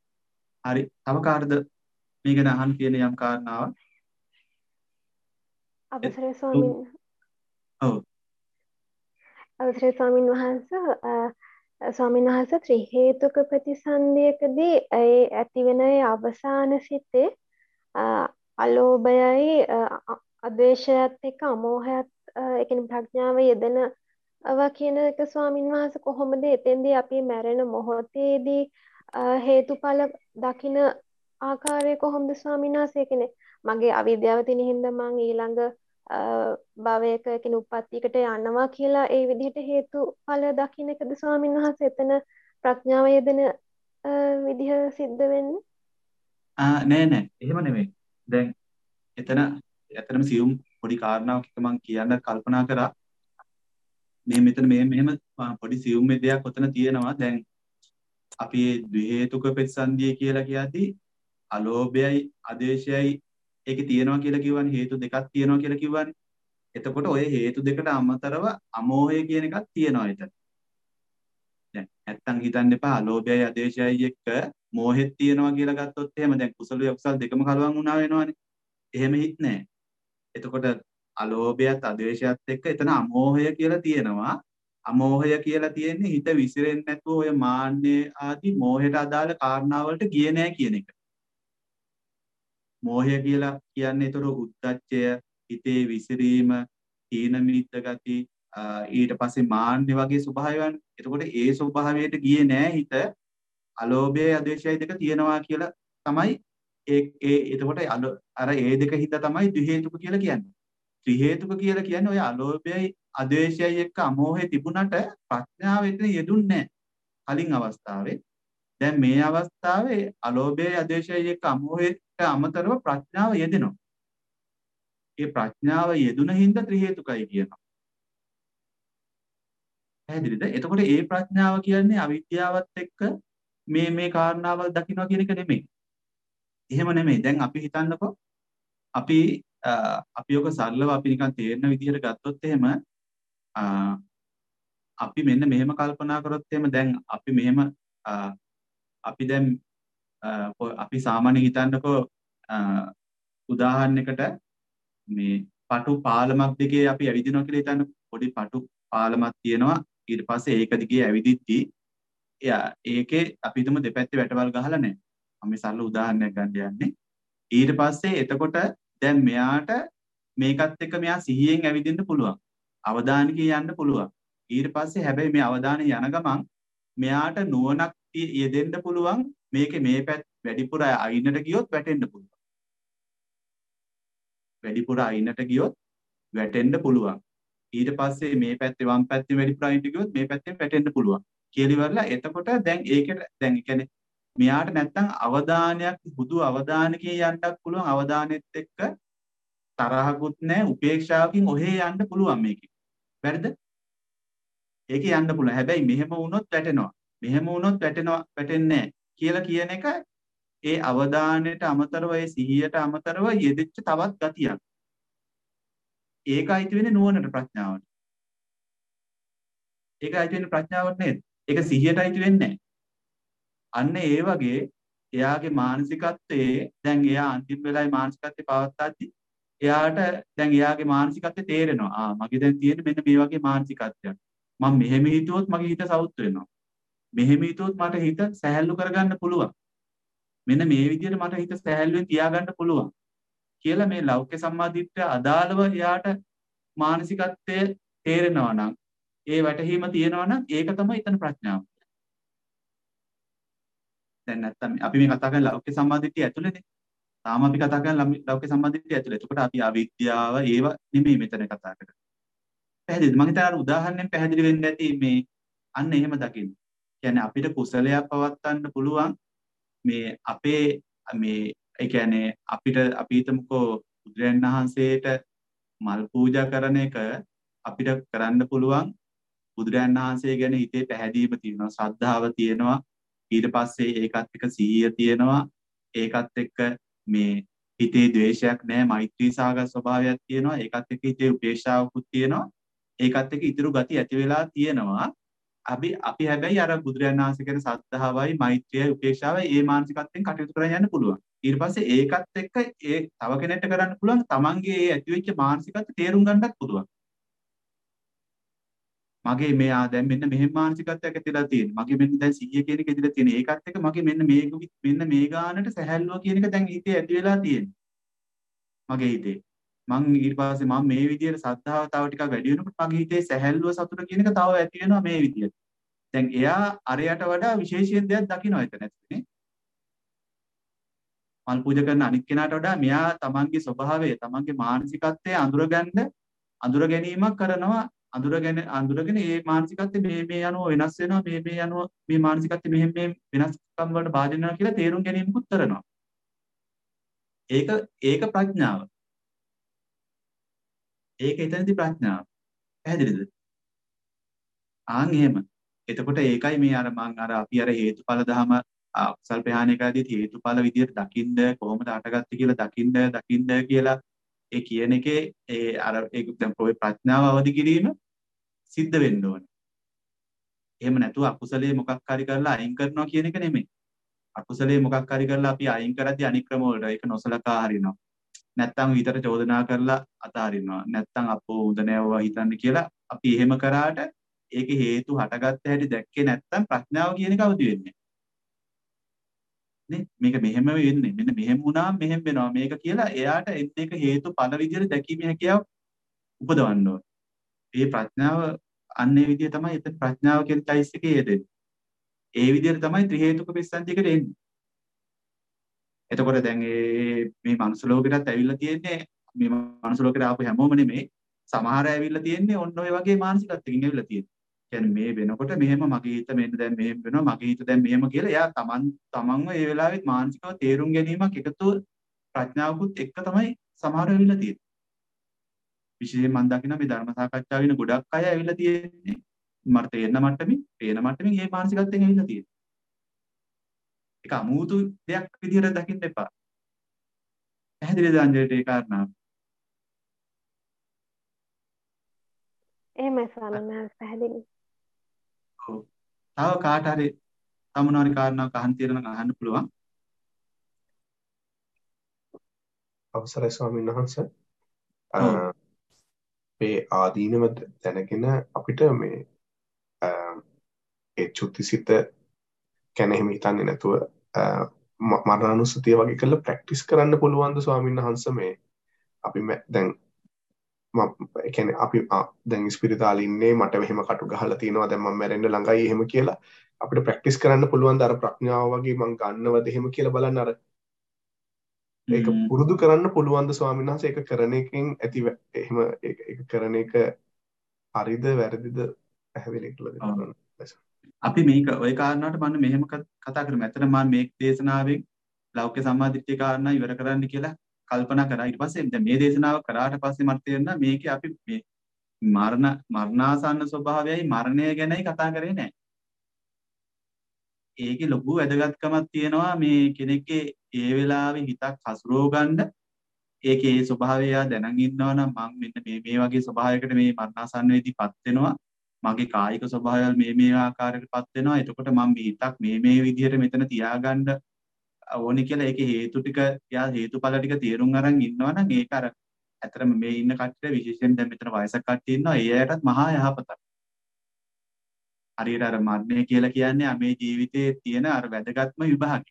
හරි. තව කාටද මේක ගැන අහන්න තියෙන යම් කාරණාවක්? අවසරයි ස්වාමීන් ඔව් අවසරයි ස්වාමීන් වහන්සේ ස්වාමීන් වහන්සේ ත්‍රි හේතුක ප්‍රතිසන්දියකදී ඒ ඇතිවෙන ඒ අවසාන සිතේ අලෝභයයි අද්වේෂයත් එක්ක අමෝහයත් ඒ කියන්නේ ප්‍රඥාව යෙදෙනවා කියන එක ස්වාමීන් වහන්සේ කොහොමද එතෙන්දී අපි මැරෙන මොහොතේදී හේතුඵල දකින ආකාරය කොහොමද ස්වාමීන් වහන්සේ කියන්නේ මගේ අවිද්‍යාව තියෙන හින්දා මං ඊළඟ භවයක කියන උප්පත්තියකට යනවා කියලා ඒ විදිහට හේතුඵල දකින්න එකද ස්වාමීන් වහන්සේ එතන ප්‍රඥාව යෙදෙන විදිහ සිද්ධ වෙන්නේ ආ නෑ නෑ එහෙම නෙමෙයි දැන් එතන ඇත්තටම සියුම් පොඩි කාරණාවක් එක මම කියන්න කල්පනා කරා මේ මෙතන මේ මෙහෙම පොඩි සියුම් දෙයක් ඔතන තියෙනවා දැන් අපි ද්වි හේතුක ප්‍රතිසන්දිය කියලා කියද්දී අලෝභයයි අදේශයයි ඒකේ තියෙනවා කියලා කියවනේ හේතු දෙකක් තියෙනවා කියලා කියවනේ එතකොට ඔය හේතු දෙකට අමතරව අමෝහය කියන එකක් තියෙනවා එතන දැන් නැත්තම් හිතන්න එපා අලෝභයයි අදේශයයි එක්ක මෝහෙත් තියෙනවා කියලා ගත්තොත් එහෙම දැන් කුසල අකුසල දෙකම කලවම් වුණා වෙනවනේ එහෙම හිත නෑ එතකොට අලෝභයත් අදේශයත් එක්ක එතන අමෝහය කියලා තියෙනවා අමෝහය කියලා තියෙන්නේ හිත විසිරෙන්නේ නැතුව ඔය මාන්නේ ආදී මෝහයට අදාළ කාරණා වලට ගියේ නෑ කියන එක මෝහය කියලා කියන්නේ ඒතර උද්දච්චය හිතේ විසිරීම තීන මිද්ද ගති ඊට පස්සේ මාන්නේ වගේ ස්වභාවයන් එතකොට ඒ ස්වභාවයට ගියේ නෑ හිත අලෝභය අදේශයයි දෙක තියෙනවා කියලා තමයි ඒ ඒ එතකොට අර ඒ දෙක හිත තමයි ද්වි හේතුක කියලා කියන්නේ ත්‍රි හේතුක කියලා කියන්නේ ඔය අලෝභයයි අදේශයයි එක්ක අමෝහය තිබුණට ප්‍රඥාව එතන යෙදුන්නේ නැහැ කලින් අවස්ථාවේ දැන් මේ අවස්ථාවේ අලෝභයයි අදේශයයි එක්ක අමෝහයට අමතරව ප්‍රඥාව යෙදෙනවා ඒ ප්‍රඥාව යෙදුන හින්දා ත්‍රි හේතුකයි කියනවා පැහැදිලිද එතකොට ඒ ප්‍රඥාව කියන්නේ අවිද්‍යාවත් එක්ක මේ මේ කාරණාවල් දකින්නවා කියන එක නෙමෙයි එහෙම නෙමෙයි දැන් අපි හිතන්නකෝ අපි අපි ඔක සරලව අපි නිකන් තේරෙන විදිහට ගත්තොත් එහෙම අපි මෙන්න මෙහෙම කල්පනා කරොත් එහෙම දැන් අපි මෙහෙම අපි දැන් අපි සාමාන්‍ය හිතන්නකෝ උදාහරණයකට මේ පටු පාලමක් දිගේ අපි ඇවිදිනවා කියලා හිතන්න පොඩි පටු පාලමක් තියෙනවා ඊට පස්සේ ඒක දිගේ ඇවිදිද්දී එයා ඒකේ අපි හිතමු දෙපැත්තේ වැටවල් ගහලා නැහැ අපි සරල උදාහරණයක් ගන්න යන්නේ ඊට පස්සේ එතකොට දැන් මෙයාට මේකත් එක්ක මෙයා සිහියෙන් ඇවිදින්න පුළුවන් අවධානයකින් යන්න පුළුවන් ඊට පස්සේ හැබැයි මේ අවධානය යන ගමන් මෙයාට නුවණක් යෙදෙන්න පුළුවන් මේකේ මේ පැත්ත වැඩිපුර අයිනට ගියොත් වැටෙන්න පුළුවන් වැඩිපුර අයිනට ගියොත් වැටෙන්න පුළුවන් ඊට පස්සේ මේ පැත්තේ වම් පැත්තේ වැඩිපුර අයිනට ගියොත් මේ පැත්තෙන් වැටෙන්න පුළුවන් කියලා ඉවරලා එතකොට දැන් ඒකට දැන් ඒ කියන්නේ මෙයාට නැත්තම් අවධානයක් හුදු අවධානයකින් යන්නත් පුළුවන් අවධානෙත් එක්ක තරහකුත් නැහැ උපේක්ෂාවකින් ඔහේ යන්න පුළුවන් මේකේ වැරද ඒකේ යන්න පුළුවන් හැබැයි මෙහෙම වුණොත් වැටෙනවා මෙහෙම වුණොත් වැටෙනවා වැටෙන්නේ නැහැ කියලා කියන එක ඒ අවධානයට අමතරව ඒ සිහියට අමතරව යෙදෙච්ච තවත් ගතියක් ඒක අයිති වෙන්නේ නුවණට ප්‍රඥාවට ඒක අයිති වෙන්නේ ප්‍රඥාවට නේද ඒක සිහියට අයිති වෙන්නේ නැහැ අන්න ඒ වගේ එයාගේ මානසිකත්වයේ දැන් එයා අන්තිම වෙලාවේ මානසිකත්වයේ පවත්වාදී එයාට දැන් එයාගේ මානසිකත්වය තේරෙනවා ආ මගේ දැන් තියෙන්නේ මෙන්න මේ වගේ මානසිකත්වයක් මම මෙහෙම හිතුවොත් මගේ හිත සවුත් වෙනවා මෙහෙම හිතුවොත් මට හිත සැහැල්ලු කරගන්න පුළුවන් මෙන්න මේ විදිහට මට හිත සැහැල්ලුවෙන් තියාගන්න පුළුවන් කියලා මේ ලෞකික සම්මාදිට්ඨිය අදාළව එයාට මානසිකත්වයේ තේරෙනවා නම් ඒ වැටහීම තියෙනවා නම් ඒක තමයි ඊතන ප්‍රඥාව දැන් නැත්තම් අපි මේ කතා කරන ලෞකික සම්මාදිට්ඨිය ඇතුළේනේ. තාම අපි කතා කරන ලෞකික සම්මාදිට්ඨිය ඇතුළේ. එතකොට අපි අවිද්‍යාව ඒව නෙමෙයි මෙතන කතා කරන්නේ. පැහැදිලිද? මම හිතනවා උදාහරණයෙන් පැහැදිලි වෙන්නේ නැති මේ අන්න එහෙම දකින්න. කියන්නේ අපිට කුසලයක් පවත්වන්න පුළුවන් මේ අපේ මේ ඒ කියන්නේ අපිට අපි හිතමුකෝ බුදුරජාණන් වහන්සේට මල් පූජා කරන එක අපිට කරන්න පුළුවන් බුදුරජාණන් වහන්සේ ගැන හිතේ පැහැදීම තියෙනවා, ශ්‍රද්ධාව තියෙනවා. ඊට පස්සේ ඒකත් එක්ක සීය තියෙනවා ඒකත් එක්ක මේ හිතේ ද්වේෂයක් නැහැ මෛත්‍රී සාගත ස්වභාවයක් තියෙනවා ඒකත් එක්ක හිතේ උපේක්ෂාවකුත් තියෙනවා ඒකත් එක්ක ඉතුරු ගති ඇති වෙලා තියෙනවා අපි අපි හැබැයි අර බුදුරජාණන් වහන්සේ කියන සද්ධාවයි මෛත්‍රියයි උපේක්ෂාවයි ඒ මානසිකත්වයෙන් කටයුතු කරගෙන යන්න පුළුවන් ඊට පස්සේ ඒකත් එක්ක ඒ තව කෙනෙක්ට කරන්න පුළුවන් තමන්ගේ ඒ ඇතිවෙච්ච මානසිකත්වය තේරුම් ගන්නත් පුළුවන්. මගේ මේ ආ දැන් මෙන්න මෙහෙම මානසිකත්වයක් ඇතිලා තියෙනවා. මගේ මෙන්න දැන් සිහිය කියන එක ඇතිලා තියෙන. ඒකත් එක්ක මගේ මෙන්න මේක මෙන්න මේ ගානට සැහැල්ලුව කියන එක දැන් හිතේ ඇති වෙලා තියෙනවා. මගේ හිතේ. මං ඊට පස්සේ මම මේ විදියට සද්ධාව තව ටිකක් වැඩි වෙනකොට මගේ හිතේ සැහැල්ලුව සතුට කියන එක තව ඇති වෙනවා මේ විදියට. දැන් එයා අරයට වඩා විශේෂයෙන් දෙයක් දකින්න එතන ඇත්තනේ. මල් පූජා කරන අනිත් කෙනාට වඩා මෙයා තමන්ගේ ස්වභාවය තමන්ගේ මානසිකත්වය අඳුරගන්න අඳුර ගැනීමක් කරනවා. අඳුරගෙන අඳුරගෙන මේ මානසිකත්වය මේ මේ යනවා වෙනස් වෙනවා මේ මේ යනවා මේ මානසිකත්වය මෙහෙම මේ වෙනස්කම් වලට භාජනය වෙනවා කියලා තේරුම් ගැනීමකුත් කරනවා. ඒක ඒක ප්‍රඥාව. ඒක එතනදී ප්‍රඥාව. පැහැදිලිද? ආන් එහෙම. එතකොට ඒකයි මේ අර මං අර අපි අර හේතුඵල ධම අකුසල් ප්‍රහාණයකදී හේතුඵල විදියට දකින්න කොහොමද අටගත්තේ කියලා දකින්න දකින්න කියලා ඒ කියන එකේ ඒ අර ඒක දැන් ප්‍රඥාව අවදි කිරීම සිද්ධ වෙන්න ඕනේ. එහෙම නැතුව අකුසලයේ මොකක් හරි කරලා අයින් කරනවා කියන එක නෙමෙයි. අකුසලයේ මොකක් හරි කරලා අපි අයින් කරද්දී අනික් ක්‍රම වලට ඒක නොසලකා හරිනවා. නැත්තම් විතර චෝදනා කරලා අතාරිනවා. නැත්තම් අපෝ උද නැවවා හිතන්න කියලා අපි එහෙම කරාට ඒක හේතු හටගත්ත හැටි දැක්කේ නැත්තම් ප්‍රඥාව කියන එක අවදි වෙන්නේ. නේ මේක මෙහෙම වෙන්නේ. මෙන්න මෙහෙම වුණාම මෙහෙම වෙනවා. මේක කියලා එයාට ඒක හේතු ඵල විදිහට දැකීමේ හැකියාව උපදවන්න ඕනේ. මේ ප්‍රඥාව අන්නේ විදිහ තමයි එතන ප්‍රඥාව කියන চৈতසිකයේ යෙදෙන්නේ. ඒ විදිහට තමයි ත්‍රි හේතුක ප්‍රසන්තියකට එන්නේ. එතකොට දැන් මේ මේ මනුස්ස ලෝකෙටත් ඇවිල්ලා තියෙන්නේ මේ මනුස්ස ලෝකෙට ආපු හැමෝම නෙමෙයි සමහර ඇවිල්ලා තියෙන්නේ ඔන්න ඔය වගේ මානසිකත්වකින් ඇවිල්ලා තියෙන්නේ. කියන්නේ මේ වෙනකොට මෙහෙම මගේ හිත මෙන්න දැන් මෙහෙම වෙනවා මගේ හිත දැන් මෙහෙම කියලා එයා තමන් තමන්ව ඒ වෙලාවෙත් මානසිකව තේරුම් ගැනීමක් එකතු ප්‍රඥාවකුත් එක්ක තමයි සමහර ඇවිල්ලා තියෙන්නේ. විශේෂයෙන් මම දකිනවා මේ ධර්ම සාකච්ඡාව වෙන ගොඩක් අය ඇවිල්ලා තියෙන්නේ මට තේරෙන මට්ටමින් පේන මට්ටමින් මේ මානසිකත්වයෙන් ඇවිල්ලා තියෙන්නේ. ඒක අමුතු දෙයක් විදිහට දකින්න එපා. පැහැදිලිද අංජලිට ඒ කාරණාව? එහෙමයි ස්වාමීන් වහන්සේ පැහැදිලි. ඔව්. තව කාට හරි තමනෝරි කාරණාවක් අහන්න තියෙනවා නම් අහන්න පුළුවන්. අවසරයි ස්වාමීන් වහන්සේ. ඔව්. මේ ආදීනව දැනගෙන අපිට මේ ඒ චුතිසිත ගැන එහෙම හිතන්නේ නැතුව මරණානුස්සතිය වගේ කරලා ප්‍රැක්ටිස් කරන්න පුළුවන්ද ස්වාමීන් වහන්සේ? මේ අපි දැන් මම ඒ කියන්නේ අපි දැන් ස්පිරිතාලේ ඉන්නේ මට මෙහෙම කටු ගහලා තියෙනවා දැන් මම මැරෙන්න ළඟයි එහෙම කියලා අපිට ප්‍රැක්ටිස් කරන්න පුළුවන්ද අර ප්‍රඥාව වගේ මම ගන්නවද එහෙම කියලා බලන්න අර ඒක පුරුදු කරන්න පුළුවන්ද ස්වාමීන් වහන්සේ? ඒක කරන එකෙන් ඇති එහෙම ඒක කරන එක හරිද වැරදිද පැහැදිලි කරලා දෙන්න. අපි මේක ওই කාරණාවට මම මෙහෙම කතා කරමු. ඇත්තට මම මේ දේශනාවෙන් ලෞකික සම්මාදිට්ඨිය කාරණා ඉවර කරන්න කියලා කල්පනා කරා. ඊට පස්සේ දැන් මේ දේශනාව කරාට පස්සේ මට තේරුණා මේකේ අපි මේ මරණ මරණාසන්න ස්වභාවයයි මරණය ගැනයි කතා කරේ නැහැ. ඒකේ ලොකු වැදගත්කමක් තියෙනවා මේ කෙනෙක්ගේ ඒ වෙලාවේ හිතක් හසුරව ගන්න. ඒකේ ඒ ස්වභාවය දැනන් ඉන්නවා නම් මම මෙන්න මේ මේ වගේ ස්වභාවයකට මේ මරණාසන්න වෙදීපත් වෙනවා. මගේ කායික ස්වභාවයල් මේ මේ ආකාරයකටපත් වෙනවා. එතකොට මම මේ හිතක් මේ මේ විදිහට මෙතන තියාගන්න ඕනේ කියලා ඒකේ හේතු ටික යා හේතුඵල ටික තේරුම් අරන් ඉන්නවා නම් ඒක අර ඇත්තටම මේ ඉන්න කට්ටිය විශේෂයෙන් දැන් මෙතන වයසක කට්ටිය ඉන්නවා. ඒ අයටත් මහා යහපතක්. හරියට අර මරණය කියලා කියන්නේ මේ ජීවිතයේ තියෙන අර වැදගත්ම විභාගය.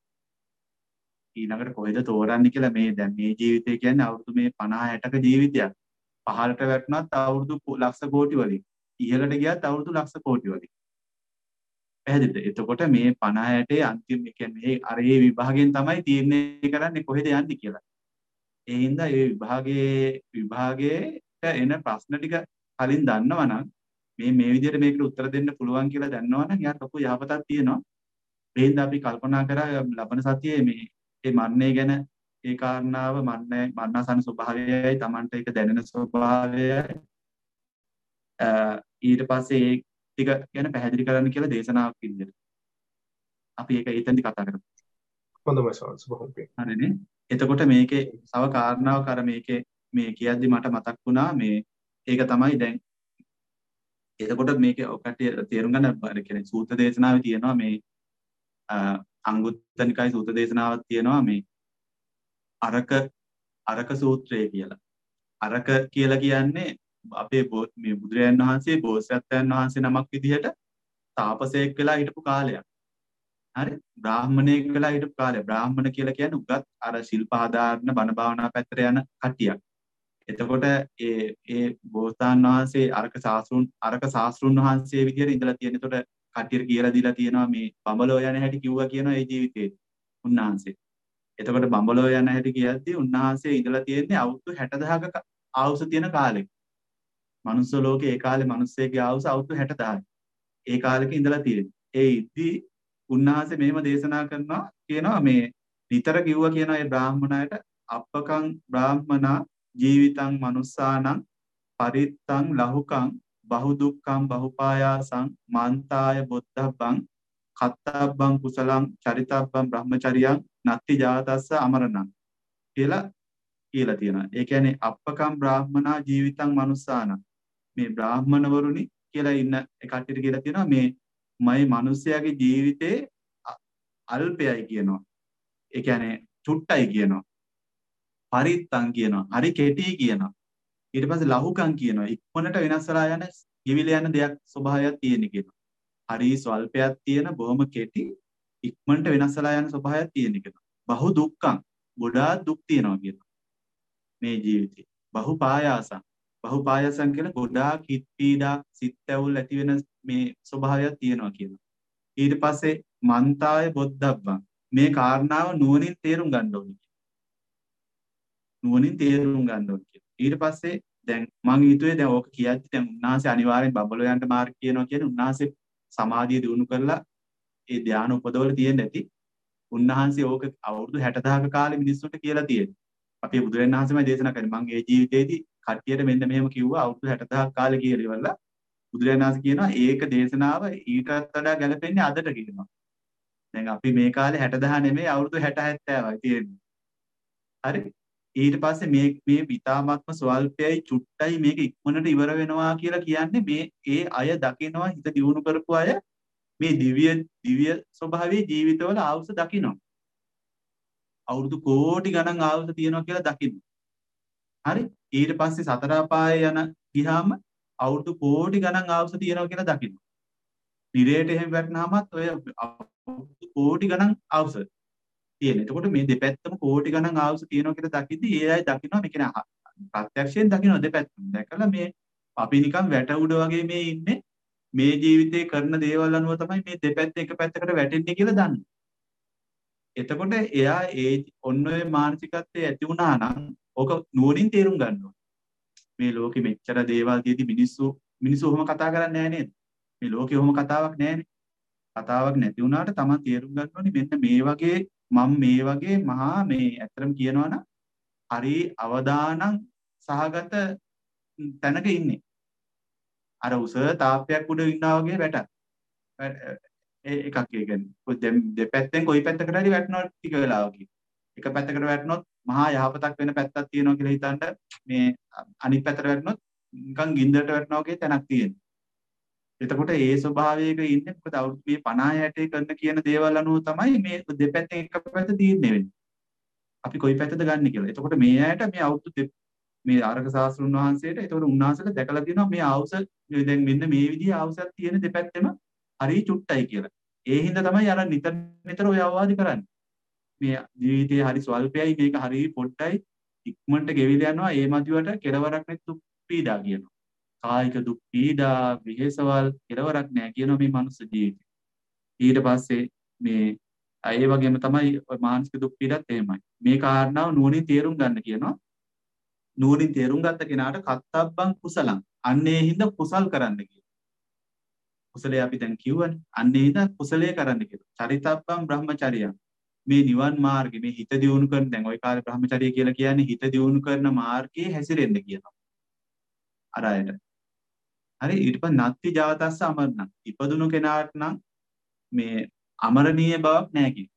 ඊළඟට කොහෙද තෝරන්නේ කියලා මේ දැන් මේ ජීවිතය කියන්නේ අවුරුදු මේ පනහ හැටක ජීවිතයක්. පහළට වැටුණත් අවුරුදු ලක්ෂ කෝටි වලින්. ඉහළට ගියත් අවුරුදු ලක්ෂ කෝටි වලින්. පැහැදිලිද? එතකොට මේ පනහ හැටේ අන්තිම කියන්නේ අර මේ විභාගයෙන් තමයි තීරණය කරන්නේ කොහෙද යන්නේ කියලා. ඒ හින්දා මේ විභාගයේ විභාගයට එන ප්‍රශ්න ටික කලින් දන්නවනම් මේ මේ විදිහට මේකට උත්තර දෙන්න පුළුවන් කියලා දන්නවනම් යාට ලොකු යහපතක් තියෙනවා. ඒ හින්දා අපි කල්පනා කරා ලබන සතියේ මේ මේ මරණය ගැන ඒ කාරණාව මරණය මරණසන ස්වභාවයයි Tamanට ඒක දැනෙන ස්වභාවයයි ඊට පස්සේ ඒ ටික ගැන පැහැදිලි කරන්න කියලා දේශනාවක් විදිහට අපි ඒක එතෙන්දි කතා කරමු. හොඳයි සවස් බොහොම පිං. හරිනේ. එතකොට මේකේ තව කාරණාවක් අර මේකේ මේ කියද්දි මට මතක් වුණා මේ ඒක තමයි දැන් එතකොට මේකේ ඔකට තේරුම් ගන්න බෑ කියන්නේ සූත්‍ර දේශනාවේ තියෙනවා මේ අංගුත්තර නිකායේ සූත්‍ර දේශනාවක් තියෙනවා මේ අරක අරක සූත්‍රය කියලා. අරක කියලා කියන්නේ අපේ මේ බුදුරජාණන් වහන්සේ බෝසත්යන් වහන්සේ නමක් විදිහට තාපසයෙක් වෙලා හිටපු කාලයක්. හරි බ්‍රාහ්මණයෙක් වෙලා හිටපු කාලය. බ්‍රාහ්මණ කියලා කියන්නේ උගත් අර ශිල්ප ආධාරණ බණ භාවනා පැත්තට යන කට්ටියක්. එතකොට ඒ ඒ බෝසතාණන් වහන්සේ අරක ශාස්ත්‍රුන් අරක ශාස්ත්‍රුන් වහන්සේ විදියට ඉඳලා තියෙන. එතකොට කට්ටියට කියලා දීලා තියෙනවා මේ බඹලෝ යන හැටි කිව්වා කියනවා ඒ ජීවිතේ උන්වහන්සේ. එතකොට බඹලෝ යන හැටි කියද්දී උන්වහන්සේ ඉඳලා තියෙන්නේ අවුරුදු හැටදහක ආයුෂ තියෙන කාලෙක. මනුස්ස ලෝකේ ඒ කාලේ මිනිස්සෙක්ගේ ආයුෂ අවුරුදු හැටදහයි. ඒ කාලෙක ඉඳලා තියෙන්නේ. ඒ ඉද්දී උන්වහන්සේ මෙහෙම දේශනා කරනවා කියනවා මේ නිතර කිව්වා කියනවා ඒ බ්‍රාහ්මණයට අප්පකං බ්‍රාහ්මනා ජීවිතං මනුස්සානං පරිත්තං ලහුකං බහු දුක්ඛං බහුපායාසං මන්තාය බුද්ධබ්බං කත්තබ්බං කුසලං චරිතබ්බං බ්‍රහ්මචරියං නත්ති ජාතස්ස අමරණං කියලා කියලා තියෙනවා. ඒ කියන්නේ අප්පකම් බ්‍රාහ්මනා ජීවිතං මනුස්සානං මේ බ්‍රාහ්මණවරුනි කියලා ඉන්න කට්ටියට කියලා තියෙනවා මේ මයි මිනිස්යාගේ ජීවිතේ අල්පයයි කියනවා. ඒ කියන්නේ චුට්ටයි කියනවා. පරිත්තං කියනවා. හරි කෙටි කියනවා. ඊට පස්සේ ලහුකම් කියනවා. ඉක්මනට වෙනස් වෙලා යන කිවිල යන දෙයක් ස්වභාවයක් තියෙන කියනවා. හරි ස්වල්පයක් තියෙන බොහොම කෙටි ඉක්මනට වෙනස් වෙලා යන ස්වභාවයක් තියෙන කියනවා. බහු දුක්ඛං ගොඩාක් දුක් තියෙනවා කියනවා. මේ ජීවිතේ. බහු පායාසං බහු පායාසං කියන ගොඩාක් හිත් පීඩා සිත් ඇවුල් ඇති වෙන මේ ස්වභාවයක් තියෙනවා කියනවා. ඊට පස්සේ මන්තාය බොද්ධබ්බං මේ කාරණාව නුවණින් තේරුම් ගන්න ඕනේ. නුවණින් තේරුම් ගන්න ඕනේ. ඊට පස්සේ දැන් මම හිතුවේ දැන් ඕක කියද්දි දැන් උන්වහන්සේ අනිවාර්යෙන් බබලෝ යන්න මාර්ග කියනවා කියන්නේ උන්වහන්සේ සමාධිය දිනු කරලා ඒ ධානය උපදවල තියෙන්නේ නැති. උන්වහන්සේ ඕක අවුරුදු හැටදහක කාලේ මිනිස්සුන්ට කියලා තියෙනවා. අපේ බුදුරජාණන් වහන්සේමයි දේශනා කරන්නේ. මම ඒ ජීවිතේදී කට්ටියට මෙන්න මෙහෙම කිව්වා අවුරුදු හැටදහක කාලේ කියලා ඉවරලා බුදුරජාණන් වහන්සේ කියනවා ඒක දේශනාව ඊටත් වඩා ගැලපෙන්නේ අදට කියනවා. දැන් අපි මේ කාලේ හැටදහ නෙමෙයි අවුරුදු හැට හැත්තෑවයි තියෙන්නේ. හරි? ඊට පස්සේ මේ මේ විතාමත්ම ස්වල්පයයි චුට්ටයි මේක ඉක්මනට ඉවර වෙනවා කියලා කියන්නේ මේ ඒ අය දකිනවා හිත දියුණු කරපු අය මේ දිව්‍ය දිව්‍ය ස්වභාවයේ ජීවිතවල ආවුස දකිනවා. අවුරුදු කෝටි ගණන් ආවුස තියෙනවා කියලා දකිනවා. හරි? ඊට පස්සේ සතර අපායේ යන ගියාම අවුරුදු කෝටි ගණන් ආවුස තියෙනවා කියලා දකිනවා. නිරේට එහෙම වැටෙනාමත් ඔය අවුරුදු කෝටි ගණන් ආවුස තියෙන. එතකොට මේ දෙපැත්තම කෝටි ගණන් ආවුස තියෙනවා කියලා දකිද්දි ඒ අය දකිනවා මේ කියන්නේ ප්‍රත්‍යක්ෂයෙන් දකිනවා දෙපැත්තම. දැකලා මේ අපි නිකන් වැට උඩ වගේ මේ ඉන්නේ මේ ජීවිතේ කරන දේවල් අනුව තමයි මේ දෙපැත්ත එක පැත්තකට වැටෙන්නේ කියලා දන්නවා. එතකොට එයා ඒ ඔන්න ඔය මානසිකත්වයේ ඇති වුණා නම් ඕක නුවණින් තේරුම් ගන්න ඕනේ. මේ ලෝකෙ මෙච්චර දේවල් තියෙදි මිනිස්සු මිනිස්සු ඔහොම කතා කරන්නේ නැහැ නේද? මේ ලෝකෙ ඔහොම කතාවක් නැහැනේ. කතාවක් නැති වුණාට තමයි තේරුම් ගන්න ඕනේ මෙන්න මේ වගේ මම මේ වගේ මහා මේ ඇත්තටම කියනවා නම් හරි අවදානම් සහගත තැනක ඉන්නේ. අර උස තාප්පයක් උඩ ඉන්නා වගේ වැටක්. ඒ එකක් ඒ කියන්නේ දැන් දෙපැත්තෙන් කොයි පැත්තකට හරි වැටෙනවා ටික වෙලාවකින්. එක පැත්තකට වැටුනොත් මහා යහපතක් වෙන පැත්තක් තියෙනවා කියලා හිතන්න මේ අනිත් පැත්තට වැටුනොත් නිකන් ගින්දරට වැටෙනවා වගේ තැනක් තියෙනවා. එතකොට ඒ ස්වභාවයක ඉන්නේ මොකද අවුරුදු මේ පනහ හැට කරන කියන දේවල් අනුව තමයි මේ දෙපැත්තෙන් එක පැත්ත තීරණය වෙන්නේ. අපි කොයි පැත්තද ගන්න කියලා. එතකොට මේ ඇයට මේ අවුරුදු මේ ආරක ශාස්ත්‍රුන් වහන්සේට එතකොට උන්වහන්සේලා දැකලා තියෙනවා මේ ආවුස දැන් මෙන්න මේ විදිහේ ආවුසක් තියෙන දෙපැත්තෙම හරි චුට්ටයි කියලා. ඒ හින්දා තමයි අර නිතර නිතර ඔය අවවාද කරන්නේ. මේ ජීවිතේ හරි ස්වල්පයයි මේක හරි පොඩ්ඩයි ඉක්මනට ගෙවිලා යනවා ඒ මදිවට කෙලවරක් නැති දුක් පීඩා කියනවා. කායික දුක් පීඩා විහෙසවල් කෙලවරක් නැහැ කියනවා මේ මනුස්ස ජීවිතේ. ඊට පස්සේ මේ ඒ වගේම තමයි මානසික දුක් පීඩාත් එහෙමයි. මේ කාරණාව නුවණින් තේරුම් ගන්න කියනවා. නුවණින් තේරුම් ගත්ත කෙනාට කත්තබ්බං කුසලං අන්නේ හින්දා කුසල් කරන්න කියනවා. කුසලයේ අපි දැන් කියවනේ අන්නේ හින්දා කුසලයේ කරන්න කියනවා. චරිතබ්බං බ්‍රහ්මචර්යං මේ නිවන් මාර්ගේ මේ හිත දියුණු කරන දැන් ওই කාලේ බ්‍රහ්මචර්යය කියලා කියන්නේ හිත දියුණු කරන මාර්ගයේ හැසිරෙන්න කියනවා. අර අයට. හරි ඊට පස්සේ නත්ති ජාතස්ස අමරණ. ඉපදුණු කෙනාට නම් මේ අමරණීය බවක් නැහැ කියනවා.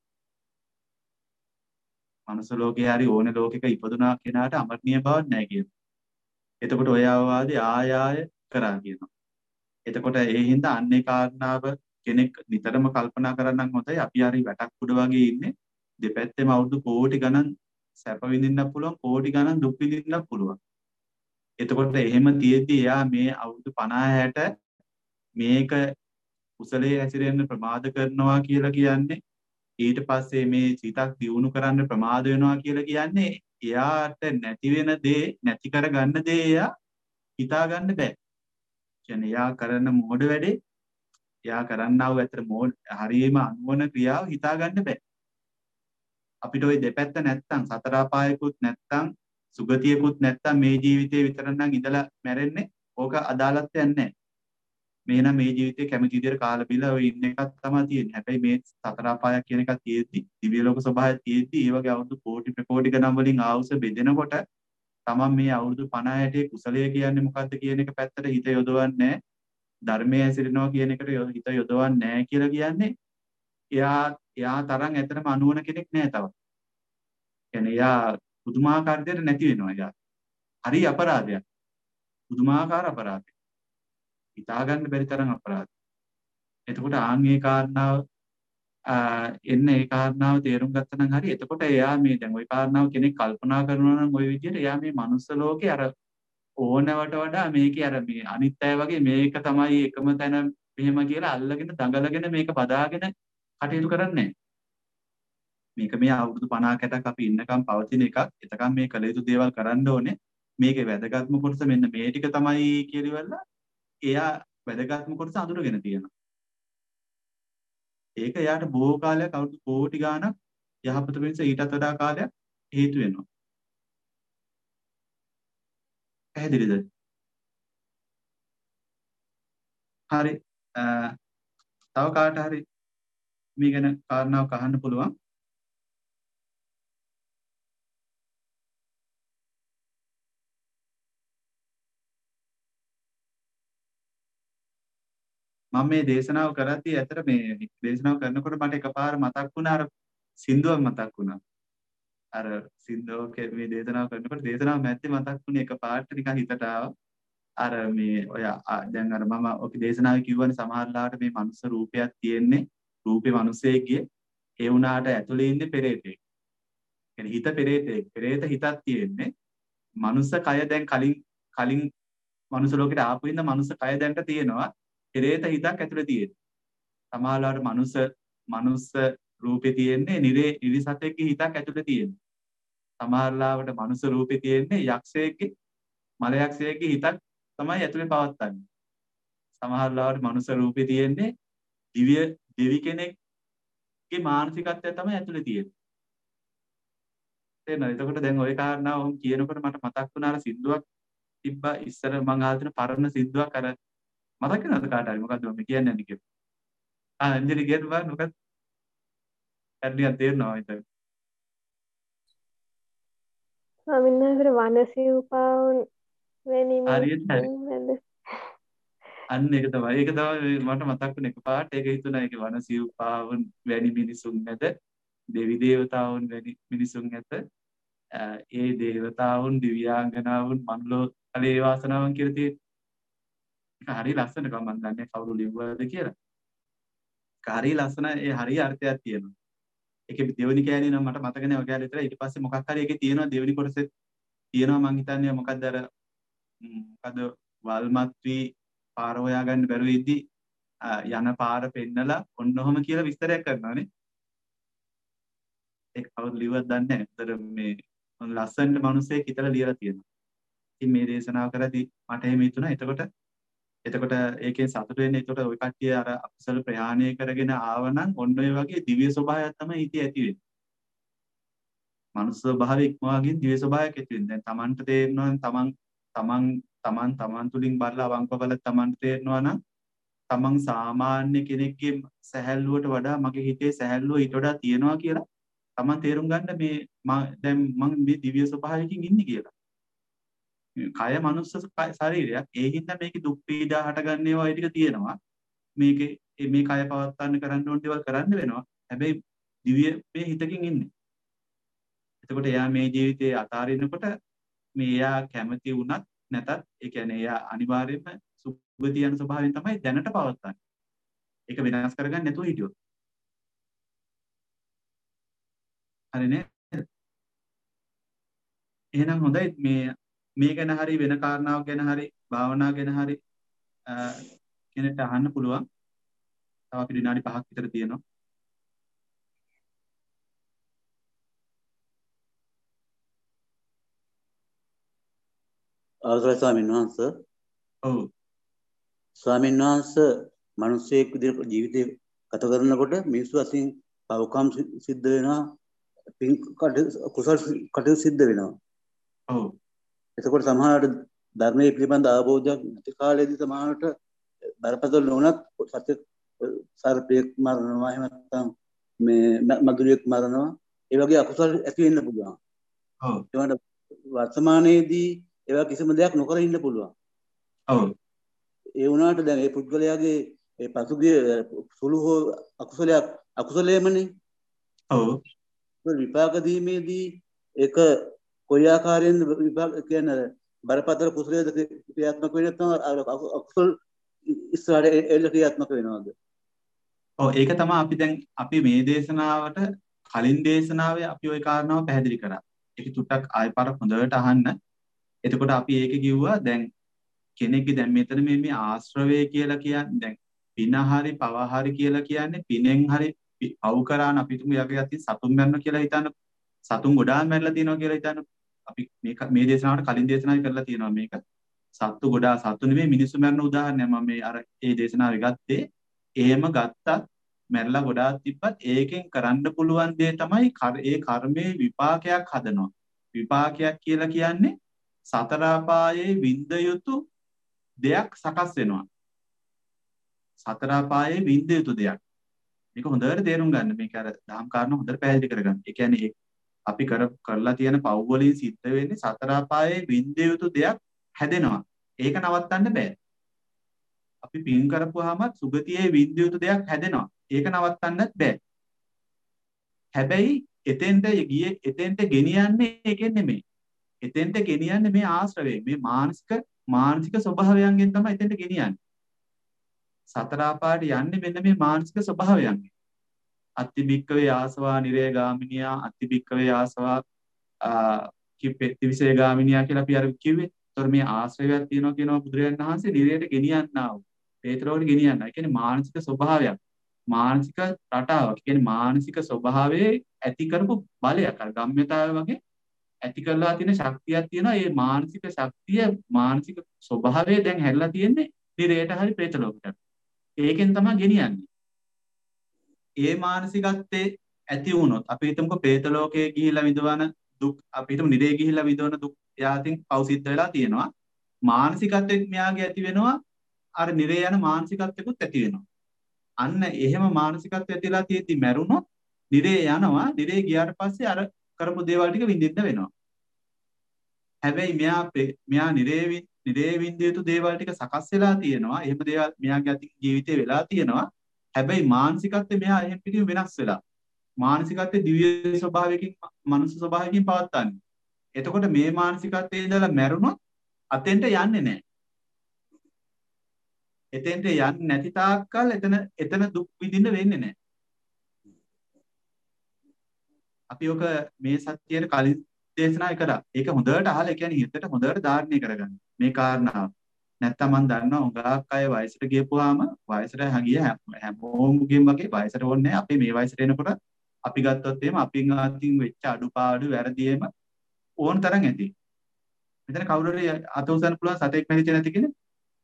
මනුස්ස ලෝකේ හරි ඕන ලෝකයක ඉපදුනා කෙනාට අමරණීය බවක් නැහැ කියනවා. එතකොට ඔය අවවාදේ ආය ආය කරා කියනවා. එතකොට ඒ හින්දා අන්නේ කාරණාව කෙනෙක් නිතරම කල්පනා කරනනම් හොඳයි අපි හරි වැටක් උඩ වගේ ඉන්නේ දෙපැත්තෙම අවුරුදු කෝටි ගණන් සැප විඳින්නත් පුළුවන්, කෝටි ගණන් දුක් විඳින්නත් පුළුවන්. එතකොට එහෙම තියෙද්දි එයා මේ අවුරුදු පනහ හැට මේක කුසලයේ හැසිරෙන්න ප්‍රමාද කරනවා කියලා කියන්නේ, ඊට පස්සේ මේ සිතක් දියුණු කරන්න ප්‍රමාද වෙනවා කියලා කියන්නේ එයාට නැති වෙන දේ, නැති කරගන්න දේ එයා හිතා ගන්න බෑ. කියන්නේ එයා කරන මෝඩ වැඩේ, එයා කරන්නා වූ ඇතර මෝඩ හරියම අනුවන ක්‍රියාව හිතා ගන්න බෑ. අපිට ওই දෙපැත්ත නැත්තම්, සතර අපායකුත් නැත්තම්, සුගතියකුත් නැත්තම් මේ ජීවිතේ විතර නම් ඉඳලා මැරෙන්නේ, ඕක අදාළත්වයක් නැහැ. මේනම් මේ ජීවිතේ කැමති විදියට කාලා බිලා ඔය ඉන්න එකක් තමයි තියෙන්නේ. හැබැයි මේ සතර අපායක් කියන එකක් තියෙද්දි, දිව්‍ය ලෝක ස්වභාවය තියෙද්දි, ඒ වගේ අවුරුදු කෝටි ප්‍රකෝටි ගණන් වලින් ආවුස බෙදෙනකොට තමන් මේ අවුරුදු පනහ හැටේ කුසලය කියන්නේ මොකද්ද කියන එක පැත්තට හිත යොදවන්නේ, ධර්මයේ හැසිරෙනවා කියන එකට හිත යොදවන්නේ නැහැ කියලා කියන්නේ එයා එයා තරම් ඇත්තටම අනුවන කෙනෙක් නෑ තව. කියන්නේ එයා පුදුමාකාර දෙයක් නැති වෙනවා එයා. හරි අපරාධයක්. පුදුමාකාර අපරාධයක්. හිතා ගන්න බැරි තරම් අපරාධයක්. එතකොට ආන්ගේ කාරණාව එන්න ඒ කාරණාව තේරුම් ගත්තා නම් හරි. එතකොට එයා මේ දැන් ওই කාරණාව කෙනෙක් කල්පනා කරනවා නම් ওই විදිහට එයා මේ මනුස්ස ලෝකේ අර ඕනවට වඩා මේකේ අර මේ අනිත් අය වගේ මේක තමයි එකම තැන මෙහෙම කියලා අල්ලගෙන දඟලගෙන මේක බදාගෙන කටයුතු කරන්නේ නැහැ. මේක මේ අවුරුදු පනහක හැටක් අපි ඉන්නකම් පවතින එකක්. එතකම් මේ කළ යුතු දේවල් කරන්න ඕනේ. මේකේ වැදගත්ම කොටස මෙන්න මේ ටික තමයි කියලා එයා වැදගත්ම කොටස අඳුරගෙන තියෙනවා. ඒක එයාට බොහෝ කාලයක් අවුරුදු කෝටි ගාණක් යහපත වෙනස ඊටත් වඩා කාලයක් හේතු වෙනවා. පැහැදිලිද? හරි. තව කාට හරි මේ ගැන කාරණාවක් අහන්න පුළුවන්. මම මේ දේශනාව කරද්දී ඇතර මේ දේශනාව කරනකොට මට එකපාර මතක් වුණා අර සින්දුවක් මතක් වුණා. අර සින්දුවක මේ දේශනාව කරනකොට දේශනාව මැද්දේ මතක් වුණේ එකපාරට නිකන් හිතට ආවා. අර මේ ඔය දැන් අර මම ඔක දේශනාවේ කිව්වනේ සමහරලාට මේ මනුස්ස රූපයක් තියෙන්නේ, රූපේ මිනිසෙක්ගේ, ඒ වුණාට ඇතුලේ ඉන්නේ පෙරේතෙක්. කියන්නේ හිත පෙරේතෙක්, පෙරේත හිතක් තියෙන්නේ. මනුස්ස කය දැන් කලින් කලින් මනුස්ස ලෝකෙට ආපු ඉඳන් මනුස්ස කය දැන්ට තියෙනවා. පෙරේත හිතක් ඇතුලේ තියෙන්නේ. සමහරලාට මනුස්ස මනුස්ස රූපේ තියෙන්නේ නිරේ නිරිසතෙක්ගේ හිතක් ඇතුලේ තියෙන්නේ. සමහරලාවට මනුස්ස රූපේ තියෙන්නේ යක්ෂයෙක්ගේ, මල යක්ෂයෙක්ගේ හිතක් තමයි ඇතුලේ පවත්තන්නේ. සමහරලාවට මනුස්ස රූපේ තියෙන්නේ දිව්‍ය දෙවි කෙනෙක්ගේ මානසිකත්වය තමයි ඇතුලේ තියෙන්නේ. තේරෙනවද? එතකොට දැන් ওই කාරණාව උන් කියනකොට මට මතක් වුණා අර සිද්දුවක් තිබ්බා ඉස්සර මං අහලා තියෙන පරණ සිද්දුවක් අර මතක නැද්ද කාට හරි මොකද්ද මම කියන්නේ යන්නේ කියලා. ආ අන්ජලි කියන්න බෑ මොකක්ද? හරියට තේරෙනවා හිතේ. ස්වාමීන් වහන්සේ වනසිව්පාවුන් වෙනීම හරියට හරි. අන්න ඒක තමයි. ඒක තමයි මට මතක් වුණේ එකපාරට. ඒක හිතුණා ඒක වනසිව්පාවුන් වැනි මිනිසුන් නැද, දෙවි දේවතාවුන් වැනි මිනිසුන් නැත. ඒ දේවතාවුන්, දිව්‍යාංගනාවුන්, මනුලෝ කලේ වාසනාවන් කියලා තියෙන්නේ. ඒක හරිය ලස්සනට මම දන්නේ කවුරු ලිව්වද කියලා. ඒක හරිය ලස්සන, ඒ හරිය අර්ථයක් තියෙනවා. ඒකේ දෙවෙනි කෑලි නම් මට මතක නෑ ඔය කෑලි විතරයි. ඊට පස්සේ මොකක් හරි ඒකේ තියෙනවා දෙවෙනි කොටසේ තියෙනවා මං හිතන්නේ මොකද්ද අර මොකද්ද වල්මත් වී පාර හොයාගන්න බැරුව ඉද්දි යන පාර පෙන්නලා ඔන්න ඔහම කියලා විස්තරයක් කරනවානේ. ඒක කවුරු ලිව්වද දන්නේ නෑ. ඒතර මේ ලස්සනට මිනිස්සෙක් හිතලා ලියලා තියෙනවා. ඉතින් මේ දේශනාව කරද්දී මට එහෙම හිතුණා. එතකොට එතකොට ඒකෙන් සතුට වෙන්නේ එතකොට ওই කට්ටිය අර අකුසල ප්‍රහාණය කරගෙන ආවනම් ඔන්න ඔය වගේ දිව්‍ය ස්වභාවයක් තමයි හිතේ ඇති වෙන්නේ. මනුස්ස ස්වභාවය ඉක්මවාගෙන දිව්‍ය ස්වභාවයක් ඇති වෙන්නේ. දැන් Tamanට තේරෙනවා නම් Taman Taman Taman Taman තුලින් බලලා අවංකව බලලා Tamanට තේරෙනවා නම් Taman සාමාන්‍ය කෙනෙක්ගේ සැහැල්ලුවට වඩා මගේ හිතේ සැහැල්ලුව ඊට වඩා තියෙනවා කියලා Taman තේරුම් ගන්න මේ දැන් මම මේ දිව්‍ය ස්වභාවයකින් ඉන්නේ කියලා. කය මනුස්ස ශරීරයක්. ඒ හින්දා මේකේ දුක් පීඩා හටගන්නේ ඒවා ටික තියෙනවා. මේකේ මේ කය පවත්වන්න කරන්න ඕන දේවල් කරන්න වෙනවා. හැබැයි දිව්‍ය මේ හිතකින් ඉන්නේ. එතකොට එයා මේ ජීවිතේ අතාරිනකොට මේ එයා කැමති වුණත් නැතත් ඒ කියන්නේ එයා අනිවාර්යයෙන්ම සුභති යන ස්වභාවයෙන් තමයි දැනට පවත්වන්නේ. ඒක වෙනස් කරගන්න නැතුව හිටියොත්. හරිනේ? එහෙනම් හොඳයි මේ මේ ගැන හරි වෙන කාරණාවක් ගැන හරි භාවනා ගැන හරි කෙනෙක්ට අහන්න පුළුවන්. තව අපි විනාඩි පහක් විතර තියෙනවා. අවසරයි ස්වාමීන් වහන්සේ. ඔව්. ස්වාමීන් වහන්සේ මිනිස්සෙක් විදිහට ජීවිතේ ගත කරනකොට මිනිස්සු අසින් පවකම් සිද්ධ වෙනවා, පින් කුසල් කටයුතු සිද්ධ වෙනවා. ඔව්. එතකොට සමහරවිට ධර්මයේ පිළිබඳ අවබෝධයක් නැති කාලේදී සමහරවිට බරපතල නොනත් සත්‍ය සර්පයක් මරනවා, එහෙම නැත්නම් මේ මధుරියක් මරනවා. ඒ වගේ අකුසල් ඇති වෙන්න පුළුවන්. ඔව්. ඒවට වර්තමානයේදී ඒවා කිසිම දෙයක් නොකර ඉන්න පුළුවන්. ඔව්. ඒ වුණාට දැන් මේ පුද්ගලයාගේ ඒ පසුගිය සුළු හෝ අකුසලයක් අකුසලයේමනේ. ඔව්. විපාක දීමේදී ඒක කොයි ආකාරයෙන් විපාක කියන්නේ බරපතල කුසලයේද ක්‍රියාත්මක වෙන්නේ නැත්නම් අකුසල ඉස්සරහට එල්ල ක්‍රියාත්මක වෙනවද? ඔව් ඒක තමයි අපි දැන් අපි මේ දේශනාවට කලින් දේශනාවේ අපි ওই කාරණාව පැහැදිලි කරා. ඒක චුට්ටක් ආයෙ පාරක් හොඳට අහන්න. එතකොට අපි ඒක කිව්වා දැන් කෙනෙක්ගේ දැන් මෙතන මේ මේ ආශ්‍රවය කියලා කියන්නේ දැන් පින හරි පව හරි කියලා කියන්නේ පිනෙන් හරි පව් කරාන අපි තුමු යගේ යති සතුන් මරන කියලා හිතන්න. සතුන් ගොඩාක් මැරලා තියෙනවා කියලා හිතන්න. අපි මේ මේ දේශනාවට කලින් දේශනාවේ කරලා තියෙනවා මේක. සත්තු ගොඩාක් සත්තු නෙමෙයි මිනිස්සු මරන උදාහරණයක් මම මේ අර ඒ දේශනාවේ ගත්තේ. එහෙම ගත්තත් මැරලා ගොඩාක් තිබ්බත් ඒකෙන් කරන්න පුළුවන් දේ තමයි ඒ කර්මයේ විපාකයක් හදනවා. විපාකයක් කියලා කියන්නේ සතර අපායේ විඳ යුතු දෙයක් සකස් වෙනවා. සතර අපායේ විඳ යුතු දෙයක්. මේක හොඳට තේරුම් ගන්න. මේක අර දහම් කාරණා හොඳට පැහැදිලි කරගන්න. ඒ කියන්නේ අපි කර කරලා තියෙන පව් වලින් සිද්ධ වෙන්නේ සතර අපායේ විඳ යුතු දෙයක් හැදෙනවා. ඒක නවත්තන්න බෑ. අපි පින් කරපුවාම සුගතියේ විඳ යුතු දෙයක් හැදෙනවා. ඒක නවත්තන්නත් බෑ. හැබැයි එතෙන්ට ගියේ එතෙන්ට ගෙනියන්නේ ඒකෙන් නෙමෙයි. එතෙන්ට ගෙනියන්නේ මේ ආශ්‍රවයෙන්, මේ මානසික මානසික ස්වභාවයන්ගෙන් තමයි එතෙන්ට ගෙනියන්නේ. සතර අපායට යන්නේ මෙන්න මේ මානසික ස්වභාවයන්ගෙන්. අත්තිබික්කවේ ආසවා නිරය ගාමිනියා අත්තිබික්කවේ ආසවා කිප්පෙත්තිවිසේ ගාමිනියා කියලා අපි අර කිව්වේ. ඒතර මේ ආශ්‍රවයක් තියෙනවා කියනවා බුදුරජාණන් වහන්සේ නිරයට ගෙනියන්නා වූ. පේතරෝට ගෙනියන්නා. ඒ කියන්නේ මානසික ස්වභාවයක්. මානසික රටාවක්. ඒ කියන්නේ මානසික ස්වභාවයේ ඇති කරපු බලයක්. අර ගම්ම්‍යතාවය වගේ ඇති කරලා තියෙන ශක්තියක් තියෙනවා. මේ මානසික ශක්තිය මානසික ස්වභාවය දැන් හැරිලා තියෙන්නේ නිරයට හරි പ്രേත ලෝකයට. ඒකෙන් තමයි ගෙනියන්නේ. ඒ මානසිකත්වයේ ඇති වුණොත් අපි හිතමුකෝ പ്രേත ලෝකයේ ගිහිල්ලා විඳවන දුක් අපි හිතමු නිරේ ගිහිල්ලා විඳවන දුක් යාතින් පෞසිද්ධ වෙලා තියෙනවා. මානසිකත්වයෙන් මෙයාගේ ඇති වෙනවා අර නිරේ යන මානසිකත්වයකුත් ඇති වෙනවා. අන්න එහෙම මානසිකත්වය ඇතිලා තියෙද්දි මැරුණොත් නිරේ යනවා. නිරේ ගියාට පස්සේ අර කරපු දේවල් ටික විඳින්න වෙනවා. හැබැයි මෙයා මෙයා නිරේ නිරේ විඳිය යුතු දේවල් ටික සකස් වෙලා තියෙනවා. එහෙම දේවල් මෙයාගේ අතින් ජීවිතේ වෙලා තියෙනවා. හැබැයි මානසිකත්වය මෙයා එහෙම පිටින් වෙනස් වෙලා. මානසිකත්වයේ දිව්‍ය ස්වභාවයකින් මනුස්ස ස්වභාවයකින් පවත්න්නේ. එතකොට මේ මානසිකත්වයේ ඉඳලා මැරුණොත් අතෙන්ට යන්නේ නැහැ. එතෙන්ට යන්නේ නැති තාක්කල් එතන එතන දුක් විඳින්න වෙන්නේ නැහැ. අපි ඔක මේ සත්‍යයේ කලින් දේශනා කරා. ඒක හොඳට අහලා ඒ කියන්නේ හිතට හොඳට ධාරණය කරගන්න. මේ කාරණාව. නැත්තම් මම දන්නවා උගාක් අය වයසට ගියපුවාම වයසට ගිය හැමෝමගෙන් වගේ වයසට ඕනේ නැහැ. අපි මේ වයසට එනකොට අපි ගත්තොත් එහෙම අපින් අතින් වෙච්ච අඩුපාඩු වැරදියම ඕන තරම් ඇති. මෙතන කවුරු හරි අත උසන්න පුළුවන් සතෙක් මැරිච්ච නැති කෙනෙක්?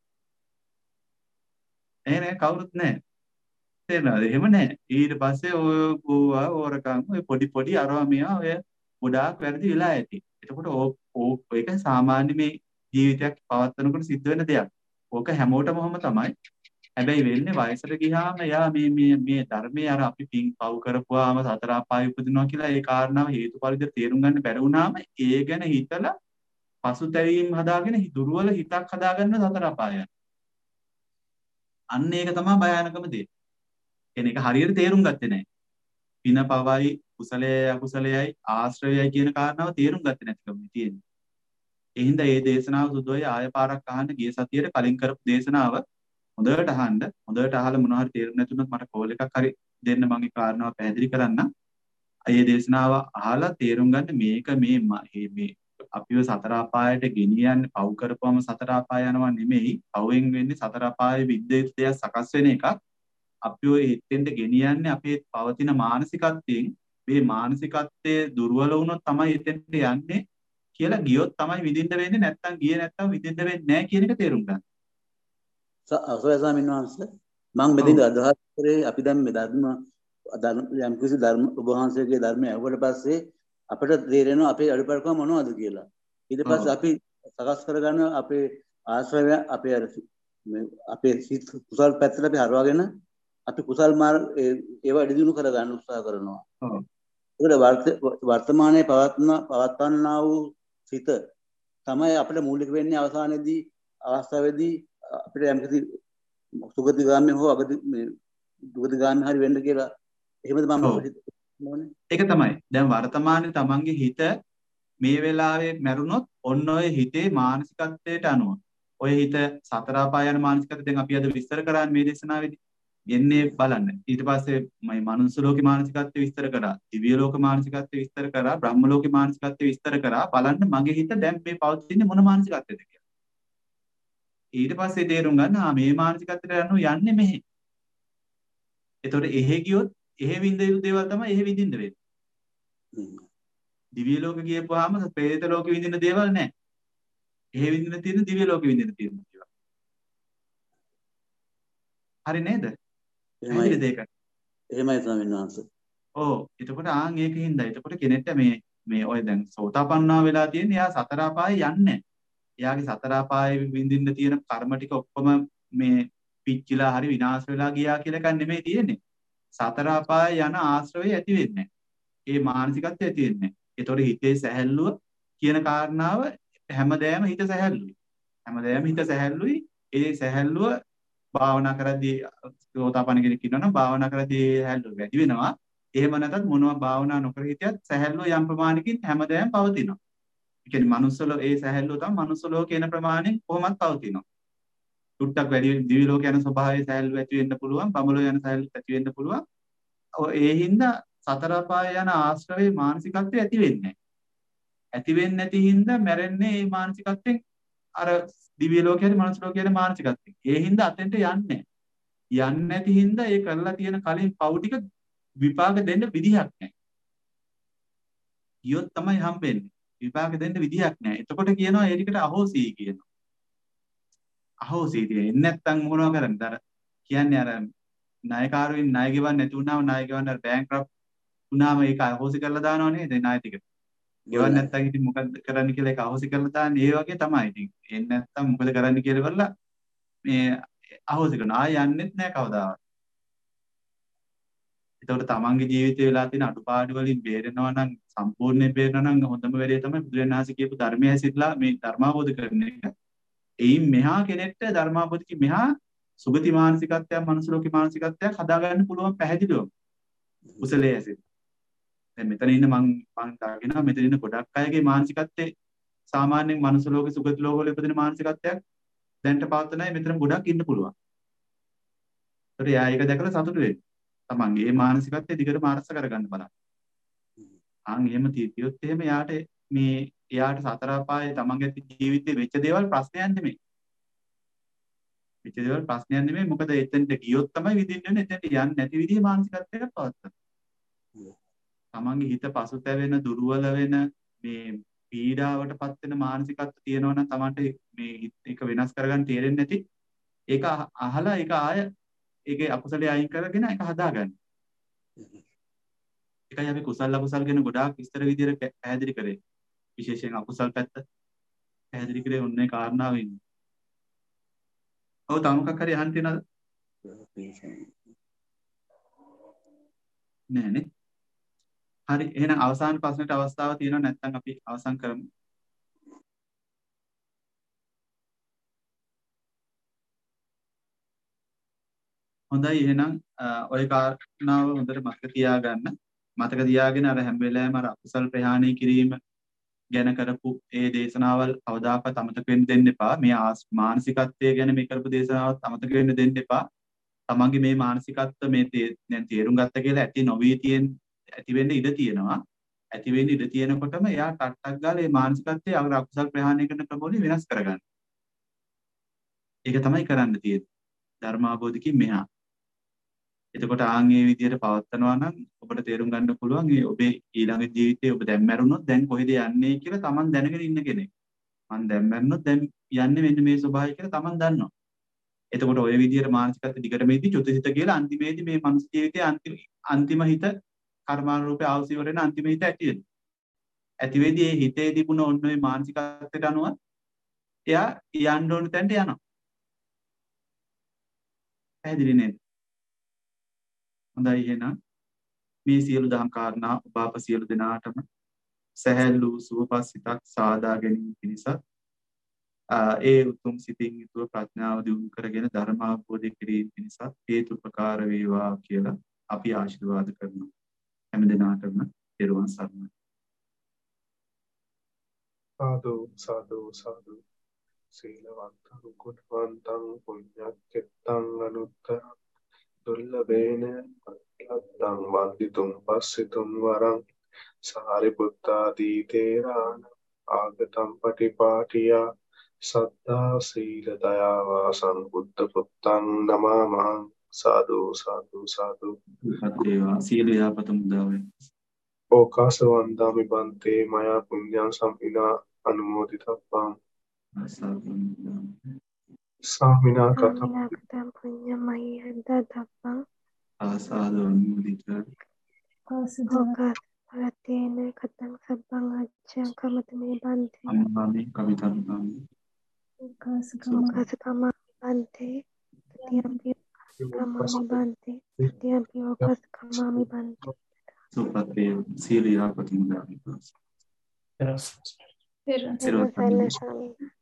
එහෙ නෑ කවුරුත් නෑ. තේරෙනවද? එහෙම නෑ. ඊට පස්සේ ඔය ගෝවා ඕරකම් ඔය පොඩි පොඩි අරවා මෙයා ඔය ගොඩාක් වැරදි වෙලා ඇති. එතකොට ඕක ඒක සාමාන්‍ය මේ ජීවිතයක් පවත්වනකොට සිද්ධ වෙන දෙයක්. ඕක හැමෝටම ඔහම තමයි. හැබැයි වෙන්නේ වයසට ගියාම එයා මේ මේ මේ ධර්මයේ අර අපි පින් පව් කරපුවාම සතර අපාය උපදිනවා කියලා ඒ කාරණාව හේතුඵල විදිහට තේරුම් ගන්න බැරි වුණාම ඒ ගැන හිතලා පසුතැවීම් හදාගෙන දුර්වල හිතක් හදාගන්න සතර අපායයි. අන්න ඒක තමයි භයානකම දේ. කෙනෙක් හරියට තේරුම් ගත්තේ නැහැ. පින පවයි කුසලයයි අකුසලයයි ආශ්‍රයයි කියන කාරණාව තේරුම් ගත්තේ නැතිකම තියෙන්නේ. ඒ හින්දා මේ දේශනාව සුදුයි ආය පාරක් අහන්න ගිය සතියේ කලින් කරපු දේශනාව හොඳට අහන්න. හොඳට අහලා මොනවා හරි තේරුම් නැතුනොත් මට කෝල් එකක් හරි දෙන්න මම ඒ කාරණාව පැහැදිලි කරන්න. මේ දේශනාව අහලා තේරුම් ගන්න මේක මේ මේ අපිව සතර අපායට ගෙනියන්නේ පව් කරපුවම සතර අපාය යනවා නෙමෙයි. පවෙන් වෙන්නේ සතර අපායේ විද්‍යුත් දෙයක් සකස් වෙන එකක්. අපිව එතෙන්ට ගෙනියන්නේ අපේ පවතින මානසිකත්වයෙන්. මේ මානසිකත්වයේ දුර්වල වුණොත් තමයි එතෙන්ට යන්නේ කියලා ගියොත් තමයි විඳින්න වෙන්නේ. නැත්තම් ගියේ නැත්තම් විඳින්න වෙන්නේ නැහැ කියන එක තේරුම් ගන්න. අසෝය ස්වාමීන් වහන්සේ මම මෙතන අදහස් කරේ අපි දැන් මේ ධර්ම යම් කිසි ධර්ම ඔබ වහන්සේගේ ධර්මය අහුවට පස්සේ අපිට තේරෙනවා අපේ අඩුපාඩුකම් මොනවද කියලා. ඊට පස්සේ අපි සකස් කරගන්න අපේ ආශ්‍රය අපේ අර අපේ සිත් කුසල් පැත්තට අපි හරවාගෙන අපි කුසල් මාර්ග ඒවා ඉදිරියට කරගන්න උත්සාහ කරනවා. ඔව්. ඒකට වර්තමානයේ පවත්න පවත්වන්නා වූ සිත තමයි අපිට මූලික වෙන්නේ අවසානයේදී අවස්ථාවේදී අපිට යම් කිසි සුගතිගාමී හෝ අගති මේ දුගතිගාමී හරි වෙන්න කියලා එහෙමද මම හිතන්නේ. ඒක තමයි. දැන් වර්තමානයේ තමන්ගේ හිත මේ වෙලාවේ මැරුණොත් ඔන්න ඔය හිතේ මානසිකත්වයට අනුව ඔය හිත සතර අපාය යන මානසිකත්වය දැන් අපි අද විස්තර කරන්නේ මේ දේශනාවේදී. එන්නේ බලන්න. ඊට පස්සේ මම මනුස්ස ලෝකේ මානසිකත්වය විස්තර කරා. දිව්‍ය ලෝක මානසිකත්වය විස්තර කරා. බ්‍රහ්ම ලෝකේ මානසිකත්වය විස්තර කරා. බලන්න මගේ හිත දැන් මේ පවතින්නේ මොන මානසිකත්වයද කියලා. ඊට පස්සේ තේරුම් ගන්න ආ මේ මානසිකත්වයට යනවා යන්නේ මෙහෙ. එතකොට එහෙ ගියොත් එහෙ විඳ යුතු දේවල් තමයි එහෙ විඳින්න වෙන්නේ. දිව්‍ය ලෝක ගියපුවාම ප්‍රේත ලෝකෙ විඳින්න දේවල් නැහැ. එහෙ විඳින්න තියෙන දිව්‍ය ලෝකෙ විඳින්න තියෙන දේවල්. හරි නේද? එහෙමයි දෙක. එහෙමයි ස්වාමීන් වහන්සේ. ඔව්. එතකොට ආන් ඒකින්ද එතකොට කෙනෙක්ට මේ මේ ඔය දැන් සෝතාපන්නා වෙලා තියෙන එයා සතර අපායේ යන්නේ. එයාගේ සතර අපායේ විඳින්න තියෙන කර්ම ටික ඔක්කොම මේ පිච්චිලා හරි විනාශ වෙලා ගියා කියලා එකක් නෙමෙයි තියෙන්නේ. සතර අපායේ යන ආශ්‍රවය ඇති වෙන්නේ. ඒ මානසිකත්වය ඇති වෙන්නේ. ඒතකොට හිතේ සැහැල්ලුව කියන කාරණාව හැමදේම හිත සැහැල්ලුයි. හැමදේම හිත සැහැල්ලුයි. ඒ සැහැල්ලුව භාවනා කරද්දී සෝතාපන්න කෙනෙක් ඉන්නවනම් භාවනා කරද්දී සැහැල්ලුව වැඩි වෙනවා. එහෙම නැත්නම් මොනවා භාවනා නොකර හිටියත් සැහැල්ලුව යම් ප්‍රමාණකින් හැමදේම පවතිනවා. ඒ කියන්නේ මනුස්සල ඒ සැහැල්ලුව තමයි මනුස්ස ලෝකේ යන ප්‍රමාණයෙන් කොහොමත් පවතිනවා. ටුට්ටක් වැඩි දිවි ලෝක යන ස්වභාවයේ සැහැල්ලුව ඇති වෙන්න පුළුවන්. බඹලෝ යන සැහැල්ලුව ඇති වෙන්න පුළුවන්. ඒ හින්දා සතර අපාය යන ආශ්‍රවේ මානසිකත්වය ඇති වෙන්නේ. ඇති වෙන්නේ නැති හින්දා මැරෙන්නේ මේ මානසිකත්වෙන් අර දිව්‍ය ලෝකයේ මනුස්ස ලෝකයේ මානසිකත්වෙන්. ඒ හින්දා අතෙන්ට යන්නේ. යන්නේ නැති හින්දා ඒ කරලා තියෙන කලින් පව් ටික විපාක දෙන්න විදිහක් නැහැ. ගියොත් තමයි හම්බෙන්නේ. විපාක දෙන්න විදිහක් නැහැ. එතකොට කියනවා ඒ ටිකට අහෝසි කියනවා. අහෝසි දෙන්නේ නැත්තම් මොනවා කරන්නද? අර කියන්නේ අර ණයකාරයින් ණය ගෙවන්න නැති වුණාම ණය ගෙවන්න අර බැංක්‍රප්ට් වුණාම ඒක අහෝසි කරලා දානවා නේද ණය ටික. ගෙවන්න නැත්තම් ඉතින් මොකද කරන්න කියලා ඒක අහෝසි කරලා දාන්නේ ඒ වගේ තමයි. ඉතින් එන්නේ නැත්තම් මොකද කරන්න කියලා බලලා මේ අහෝසි කරනවා. ආය යන්නෙත් නැහැ කවදාවත්. ඒතකොට තමන්ගේ ජීවිතේ වෙලා තියෙන අඩුපාඩු වලින් බේරෙනවා නම් සම්පූර්ණයෙන් බේරෙනවා නම් හොඳම වැඩේ තමයි බුදුරජාණන් වහන්සේ කියපු ධර්මය ඇසිරලා මේ ධර්මාවබෝධ කරන එක. එයින් මෙහා කෙනෙක්ට ධර්මාවබෝධකින් මෙහා සුගති මානසිකත්වයක් මනුස්ස ලෝකේ මානසිකත්වයක් හදාගන්න පුළුවන් පැහැදිලිව. කුසලයේ ඇසිර. දැන් මෙතන ඉන්න මං මං දාගෙන මෙතන ඉන්න ගොඩක් අයගේ මානසිකත්වයේ සාමාන්‍යයෙන් මනුස්ස ලෝකේ සුගති ලෝකවල ඉපදෙන මානසිකත්වයක් දැන්ට පවත්න අය මෙතන ගොඩක් ඉන්න පුළුවන්. ඒතර එයා ඒක දැකලා සතුටු වෙන්න. තමන්ගේ මේ මානසිකත්වය දිගටම අරස කරගන්න බලන්න. ආන් එහෙම තියතියොත් එහෙම යාට මේ එයාට සතර අපායේ තමන්ගේ ජීවිතේ වෙච්ච දේවල් ප්‍රශ්නයක් නෙමෙයි. වෙච්ච දේවල් ප්‍රශ්නයක් නෙමෙයි. මොකද එතෙන්ට ගියොත් තමයි විඳින්න වෙන්නේ. එතෙන්ට යන්නේ නැති විදිහේ මානසිකත්වයක් පවත්වන්න. තමන්ගේ හිත පසුතැවෙන දුර්වල වෙන මේ පීඩාවටපත් වෙන මානසිකත්ව තියෙනවා නම් තමන්ට මේ ඒක වෙනස් කරගන්න තේරෙන්නේ නැති ඒක අහලා ඒක ආය ඒකේ අකුසලයේ අයින් කරගෙන ඒක හදාගන්න. ඒකයි අපි කුසල අකුසල් ගැන ගොඩාක් විස්තර විදියට පැහැදිලි කරේ. විශේෂයෙන් අකුසල් පැත්ත පැහැදිලි කරේ ඔන්නේ කාරණාව ඉන්නේ. ඔව් තව මොකක් හරි අහන්න තියෙනවද? නෑ නේ. හරි එහෙනම් අවසාන ප්‍රශ්නෙට අවස්ථාව තියෙනවා නැත්නම් අපි අවසන් කරමු. හොඳයි එහෙනම් ඔය කාරණාව හොඳට මතක තියාගන්න. මතක තියාගෙන අර හැම වෙලාවෙම අර අකුසල් ප්‍රහාණය කිරීම ගැන කරපු ඒ දේශනාවල් කවදාකවත් අමතක වෙන්න දෙන්න එපා. මේ මානසිකත්වය ගැන මේ කරපු දේශනාවත් අමතක වෙන්න දෙන්න එපා. තමන්ගේ මේ මානසිකත්ව මේ දැන් තේරුම් ගත්ත කියලා ඇති නොවී තියෙන ඇති වෙන්න ඉඩ තියෙනවා. ඇති වෙන්න ඉඩ තියෙනකොටම එයා ටට්ටක් ගාලා මේ මානසිකත්වයේ අර අකුසල් ප්‍රහාණය කරන ක්‍රමවලින් වෙනස් කරගන්න. ඒක තමයි කරන්න තියෙන්නේ. ධර්මාබෝධිකින් මෙහා. එතකොට ආන් මේ විදිහට පවත්නවා නම් ඔබට තේරුම් ගන්න පුළුවන් මේ ඔබේ ඊළඟ ජීවිතේ ඔබ දැන් මැරුණොත් දැන් කොහෙද යන්නේ කියලා Taman දැනගෙන ඉන්න කෙනෙක්. මං දැන් මැරුණොත් දැන් යන්නේ මෙන්න මේ ස්වභාවය කියලා Taman දන්නවා. එතකොට ඔය විදිහට මානසිකත්ව දිගටම ඉදි චුතිසිත කියලා අන්තිමේදී මේ මනුස්ස ජීවිතයේ අන්තිම අන්තිම හිත කර්මානුරූපී ආවසිවරේන අන්තිම හිත ඇති වෙනවා. ඇති වෙදී මේ හිතේ තිබුණ ඔන්න ඔය මානසිකත්වයට අනුව එයා යන්න ඕන තැනට යනවා. පැහැදිලි නේද? හොඳයි එහෙනම් මේ සියලු දහම් කාරණා ඔබ අප සියලු දෙනාටම සැහැල්ලු සුවපත් සිතක් සාදා ගැනීම පිණිස ඒ උතුම් සිතින් යුතුව ප්‍රඥාව දියුණු කරගෙන ධර්ම අවබෝධය කිරීම පිණිස හේතු උපකාර වේවා කියලා අපි ආශිර්වාද කරනවා. හැම දිනාටම පෙරවන් සරණයි. සාදු සාදු සාදු සීලවන්තං කුණවන්තං පුඤ්ඤක්ඛෙත්තං අනුත්තර දුර්ලභේන පත්ලත්තං වන්දිතුම් පස්සිතුම් වරං සාරිපුත්තාදී තේරාණ ආගතම් පටිපාටියා සද්ධා සීල දයා වාසං බුද්ධ පුත්තං නමාමහං. සාදු සාදු සාදු. සත්‍යවා සීල යාපත මුදා වේ. ඕකාස වන්දාමි බන්තේ මයා පුඤ්ඤං සම්පිනා අනුමෝදිතබ්බං. සාමිනා කතම් කතම් පුඤ්ඤමයි හදතබ්බං. ආසාදු අනුමෝදිත. ඕකාස පරතේන කතං සබ්බං අච්ඡං කමතමේ බන්තේ. අම්මාමි කවිතම්මාමි. ඕකාස කමා බන්තේ. තියම්පි කමාමි බන්තේ. තියම්පි ඕකාස කමාමි බන්තේ. සුපතේ සීල යාපත මුදා වේ. Pero, pero, pero,